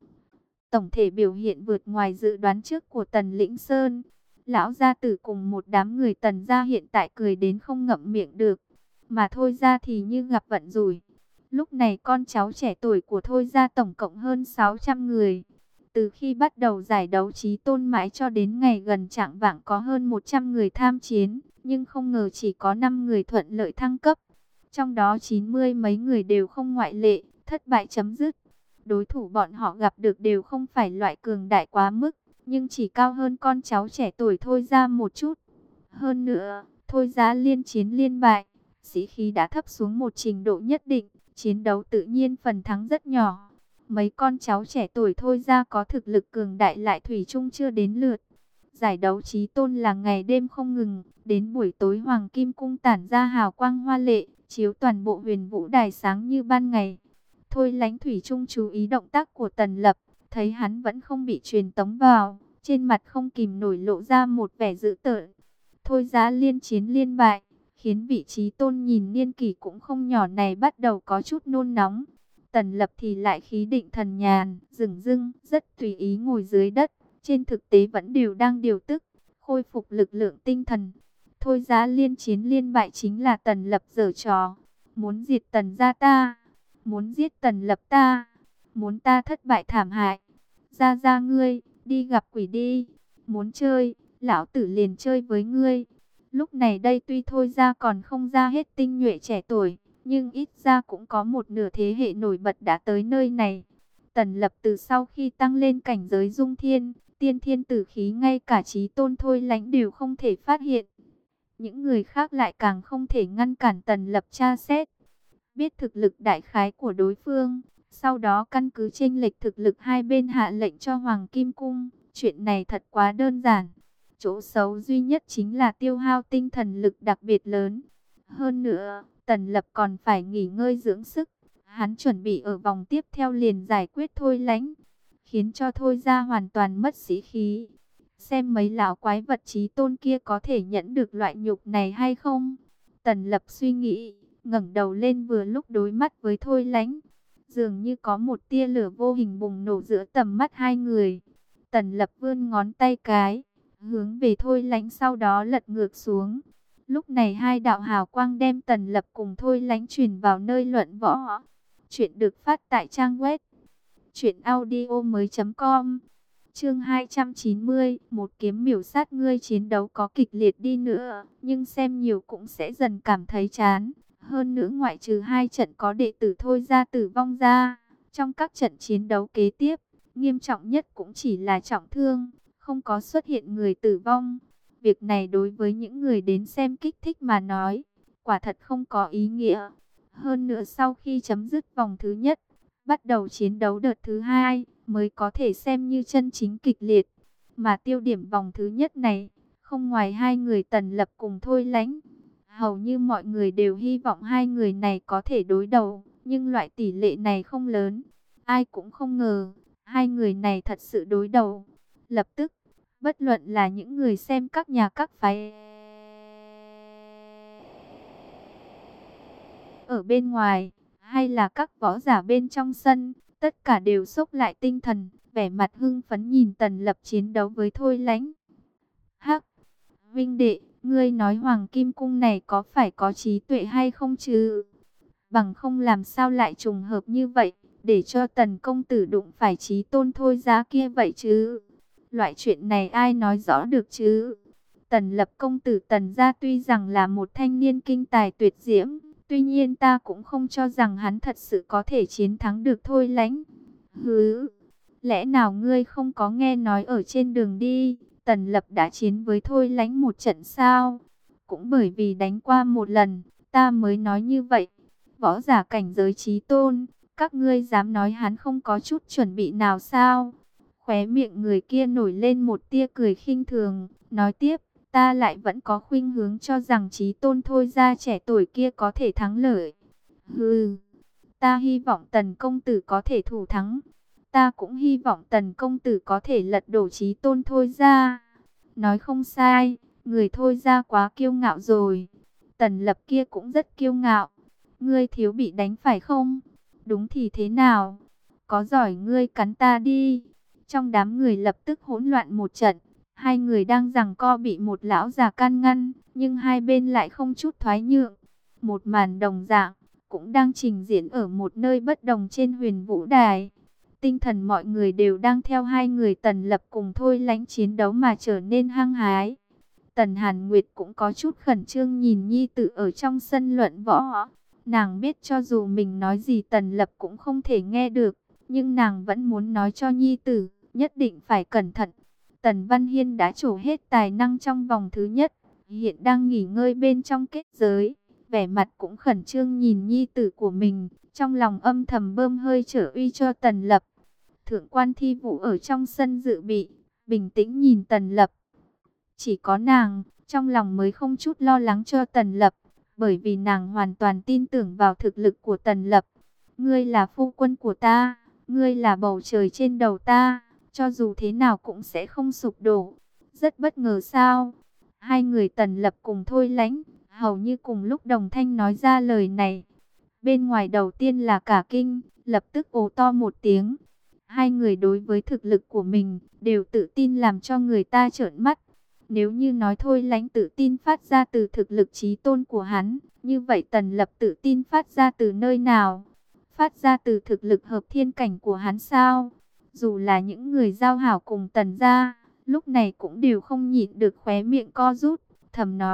Tổng thể biểu hiện vượt ngoài dự đoán trước của Tần Lĩnh Sơn. Lão gia tử cùng một đám người Tần gia hiện tại cười đến không ngậm miệng được, mà Thôi gia thì như gặp vận rủi. Lúc này con cháu trẻ tuổi của Thôi gia tổng cộng hơn sáu trăm người. Từ khi bắt đầu giải đấu chí tôn mãi cho đến ngày gần chạng vạng có hơn một trăm người tham chiến, nhưng không ngờ chỉ có năm người thuận lợi thăng cấp. Trong đó chín mươi mấy người đều không ngoại lệ, thất bại chấm dứt. Đối thủ bọn họ gặp được đều không phải loại cường đại quá mức, nhưng chỉ cao hơn con cháu trẻ tuổi Thôi gia một chút. Hơn nữa, Thôi gia liên chiến liên bại, sĩ khí đã thấp xuống một trình độ nhất định, chiến đấu tự nhiên phần thắng rất nhỏ. Mấy con cháu trẻ tuổi Thôi gia có thực lực cường đại lại thủy chung chưa đến lượt. Giải đấu chí tôn là ngày đêm không ngừng, đến buổi tối Hoàng Kim Cung tản ra hào quang hoa lệ, chiếu toàn bộ huyền vũ đài sáng như ban ngày. Thôi Lánh thủy chung chú ý động tác của Tần Lập, thấy hắn vẫn không bị truyền tống vào, trên mặt không kìm nổi lộ ra một vẻ dữ tợn. Thôi gia liên chiến liên bại, khiến vị trí tôn nhìn niên kỷ cũng không nhỏ này bắt đầu có chút nôn nóng. Tần Lập thì lại khí định thần nhàn, dửng dưng, rất tùy ý ngồi dưới đất, trên thực tế vẫn đều đang điều tức, khôi phục lực lượng tinh thần. Thôi gia liên chiến liên bại chính là Tần Lập giở trò, muốn diệt Tần gia ta, muốn giết Tần Lập ta, muốn ta thất bại thảm hại. Gia gia ngươi, đi gặp quỷ đi, muốn chơi, lão tử liền chơi với ngươi. Lúc này đây tuy Thôi ra còn không ra hết tinh nhuệ trẻ tuổi, nhưng ít ra cũng có một nửa thế hệ nổi bật đã tới nơi này. Tần Lập từ sau khi tăng lên cảnh giới dung thiên, tiên thiên tử khí, ngay cả chí tôn Thôi Lãnh đều không thể phát hiện. Những người khác lại càng không thể ngăn cản Tần Lập tra xét. Biết thực lực đại khái của đối phương, sau đó căn cứ chênh lệch thực lực hai bên hạ lệnh cho Hoàng Kim Cung. Chuyện này thật quá đơn giản. Chỗ xấu duy nhất chính là tiêu hao tinh thần lực đặc biệt lớn. Hơn nữa, Tần Lập còn phải nghỉ ngơi dưỡng sức. Hắn chuẩn bị ở vòng tiếp theo liền giải quyết Thôi Lãnh, khiến cho Thôi ra hoàn toàn mất sĩ khí. Xem mấy lão quái vật chí tôn kia có thể nhẫn được loại nhục này hay không? Tần Lập suy nghĩ, ngẩng đầu lên vừa lúc đối mắt với Thôi Lãnh. Dường như có một tia lửa vô hình bùng nổ giữa tầm mắt hai người. Tần Lập vươn ngón tay cái, hướng về Thôi Lãnh, sau đó lật ngược xuống. Lúc này hai đạo hào quang đem Tần Lập cùng Thôi Lãnh truyền vào nơi luận võ. Chuyện được phát tại trang web truyện audio mới chấm com. Chương hai trăm chín mươi, một kiếm miểu sát ngươi. Chiến đấu có kịch liệt đi nữa, nhưng xem nhiều cũng sẽ dần cảm thấy chán. Hơn nữa ngoại trừ hai trận có đệ tử Thôi ra tử vong ra, trong các trận chiến đấu kế tiếp, nghiêm trọng nhất cũng chỉ là trọng thương, không có xuất hiện người tử vong. Việc này đối với những người đến xem kích thích mà nói, quả thật không có ý nghĩa. Hơn nữa sau khi chấm dứt vòng thứ nhất, bắt đầu chiến đấu đợt thứ hai, mới có thể xem như chân chính kịch liệt. Mà tiêu điểm vòng thứ nhất này, không ngoài hai người Tần Lập cùng Thôi Lãnh. Hầu như mọi người đều hy vọng hai người này có thể đối đầu, nhưng loại tỷ lệ này không lớn. Ai cũng không ngờ, hai người này thật sự đối đầu. Lập tức, bất luận là những người xem các nhà các phái ở bên ngoài, hay là các võ giả bên trong sân, tất cả đều xốc lại tinh thần, vẻ mặt hưng phấn nhìn Tần Lập chiến đấu với Thôi Lãnh. Hắc, Vinh đệ, ngươi nói Hoàng Kim Cung này có phải có trí tuệ hay không chứ? Bằng không làm sao lại trùng hợp như vậy, để cho Tần công tử đụng phải chí tôn Thôi ra kia vậy chứ? Loại chuyện này ai nói rõ được chứ? Tần Lập công tử Tần gia tuy rằng là một thanh niên kinh tài tuyệt diễm, tuy nhiên ta cũng không cho rằng hắn thật sự có thể chiến thắng được Thôi Lãnh. Hứ, lẽ nào ngươi không có nghe nói ở trên đường đi, Tần Lập đã chiến với Thôi Lãnh một trận sao? Cũng bởi vì đánh qua một lần, ta mới nói như vậy. Võ giả cảnh giới chí tôn, các ngươi dám nói hắn không có chút chuẩn bị nào sao? Khóe miệng người kia nổi lên một tia cười khinh thường, nói tiếp, ta lại vẫn có khuynh hướng cho rằng chí tôn Thôi ra trẻ tuổi kia có thể thắng lợi. Hừ, ta hy vọng Tần công tử có thể thủ thắng. Ta cũng hy vọng Tần công tử có thể lật đổ chí tôn Thôi ra. Nói không sai, người Thôi ra quá kiêu ngạo rồi. Tần Lập kia cũng rất kiêu ngạo. Ngươi thiếu bị đánh phải không? Đúng thì thế nào? Có giỏi ngươi cắn ta đi. Trong đám người lập tức hỗn loạn một trận. Hai người đang giằng co bị một lão già can ngăn, nhưng hai bên lại không chút thoái nhượng. Một màn đồng dạng cũng đang trình diễn ở một nơi bất đồng trên Huyền Vũ Đài. Tinh thần mọi người đều đang theo hai người Tần Lập cùng Thôi Lãnh chiến đấu mà trở nên hăng hái. Tần Hàn Nguyệt cũng có chút khẩn trương nhìn nhi tử ở trong sân luận võ. Nàng biết cho dù mình nói gì Tần Lập cũng không thể nghe được, nhưng nàng vẫn muốn nói cho nhi tử, nhất định phải cẩn thận. Tần Văn Hiên đã trổ hết tài năng trong vòng thứ nhất, hiện đang nghỉ ngơi bên trong kết giới, vẻ mặt cũng khẩn trương nhìn nhi tử của mình, trong lòng âm thầm bơm hơi trở uy cho Tần Lập. Thượng quan Thi Vũ ở trong sân dự bị, bình tĩnh nhìn Tần Lập. Chỉ có nàng, trong lòng mới không chút lo lắng cho Tần Lập, bởi vì nàng hoàn toàn tin tưởng vào thực lực của Tần Lập. Ngươi là phu quân của ta, ngươi là bầu trời trên đầu ta, cho dù thế nào cũng sẽ không sụp đổ. Rất bất ngờ sao? Hai người Tần Lập cùng Thôi Lãnh, hầu như cùng lúc đồng thanh nói ra lời này. Bên ngoài đầu tiên là cả kinh, lập tức ồ to một tiếng. Hai người đối với thực lực của mình, đều tự tin làm cho người ta trợn mắt. Nếu như nói Thôi Lãnh tự tin phát ra từ thực lực chí tôn của hắn, như vậy Tần Lập tự tin phát ra từ nơi nào? Phát ra từ thực lực hợp thiên cảnh của hắn sao? Dù là những người giao hảo cùng Tần gia, lúc này cũng đều không nhịn được khóe miệng co rút, thầm nói,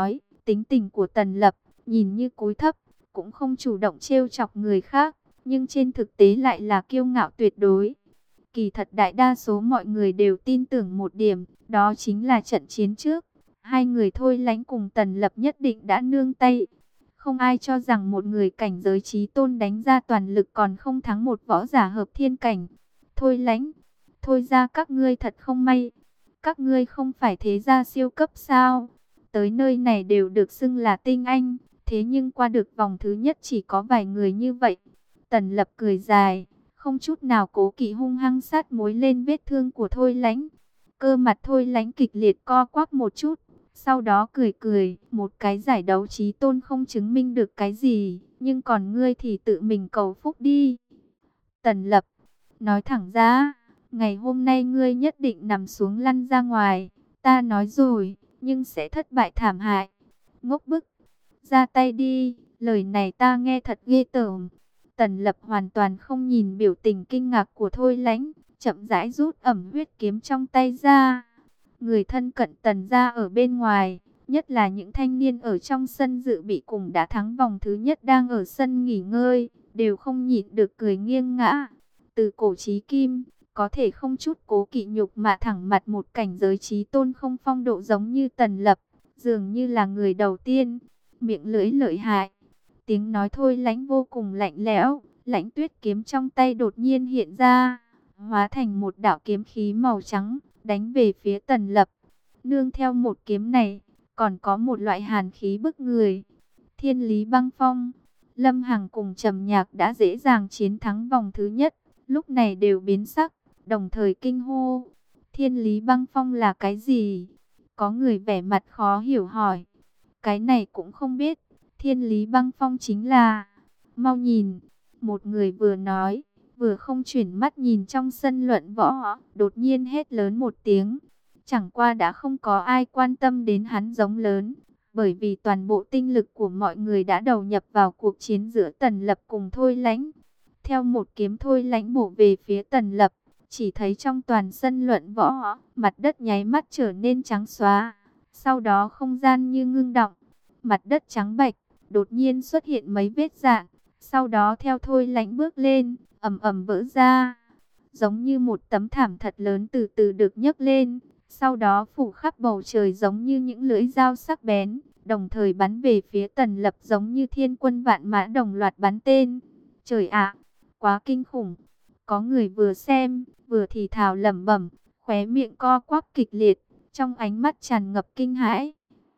tính tình của Tần Lập, nhìn như cúi thấp, cũng không chủ động trêu chọc người khác, nhưng trên thực tế lại là kiêu ngạo tuyệt đối. Kỳ thật đại đa số mọi người đều tin tưởng một điểm, đó chính là trận chiến trước, hai người Thôi Lánh cùng Tần Lập nhất định đã nương tay. Không ai cho rằng một người cảnh giới chí tôn đánh ra toàn lực còn không thắng một võ giả hợp thiên cảnh. Thôi Lánh, thôi ra các ngươi thật không may. Các ngươi không phải thế gia siêu cấp sao? Tới nơi này đều được xưng là tinh anh, thế nhưng qua được vòng thứ nhất chỉ có vài người như vậy. Tần Lập cười dài, không chút nào cố kỵ hung hăng sát muối lên vết thương của Thôi Lánh. Cơ mặt Thôi Lánh kịch liệt co quắp một chút, sau đó cười cười, một cái giải đấu chí tôn không chứng minh được cái gì, nhưng còn ngươi thì tự mình cầu phúc đi. Tần Lập nói thẳng ra, ngày hôm nay ngươi nhất định nằm xuống lăn ra ngoài, ta nói rồi, nhưng sẽ thất bại thảm hại. Ngốc bức, ra tay đi, lời này ta nghe thật ghê tởm. Tần Lập hoàn toàn không nhìn biểu tình kinh ngạc của Thôi Lánh, chậm rãi rút ẩm huyết kiếm trong tay ra. Người thân cận Tần gia ở bên ngoài, nhất là những thanh niên ở trong sân dự bị cùng đã thắng vòng thứ nhất đang ở sân nghỉ ngơi, đều không nhịn được cười nghiêng ngã. Từ cổ chí kim, có thể không chút cố kỵ nhục mà thẳng mặt một cảnh giới chí tôn không phong độ giống như Tần Lập, dường như là người đầu tiên. Miệng lưỡi lợi hại, tiếng nói Thôi Lánh vô cùng lạnh lẽo. Lãnh tuyết kiếm trong tay đột nhiên hiện ra, hóa thành một đạo kiếm khí màu trắng, đánh về phía Tần Lập. Nương theo một kiếm này, còn có một loại hàn khí bức người. Thiên lý băng phong, Lâm Hằng cùng Trầm Nhạc đã dễ dàng chiến thắng vòng thứ nhất, lúc này đều biến sắc, đồng thời kinh hô. Thiên lý băng phong là cái gì? Có người vẻ mặt khó hiểu hỏi. Cái này cũng không biết, thiên lý băng phong chính là... Mau nhìn, một người vừa nói, vừa không chuyển mắt nhìn trong sân luận võ, đột nhiên hét lớn một tiếng. Chẳng qua đã không có ai quan tâm đến hắn giống lớn, bởi vì toàn bộ tinh lực của mọi người đã đầu nhập vào cuộc chiến giữa Tần Lập cùng Thôi Lánh. Theo một kiếm Thôi Lánh bổ về phía Tần Lập, chỉ thấy trong toàn sân luận võ, mặt đất nháy mắt trở nên trắng xóa. Sau đó không gian như ngưng động, mặt đất trắng bạch, đột nhiên xuất hiện mấy vết rạn. Sau đó theo Thôi Lánh bước lên, ầm ầm vỡ ra, giống như một tấm thảm thật lớn từ từ được nhấc lên, sau đó phủ khắp bầu trời giống như những lưỡi dao sắc bén, đồng thời bắn về phía Tần Lập giống như thiên quân vạn mã đồng loạt bắn tên. Trời ạ, quá kinh khủng! Có người vừa xem, vừa thì thào lẩm bẩm, khóe miệng co quắp kịch liệt, trong ánh mắt tràn ngập kinh hãi.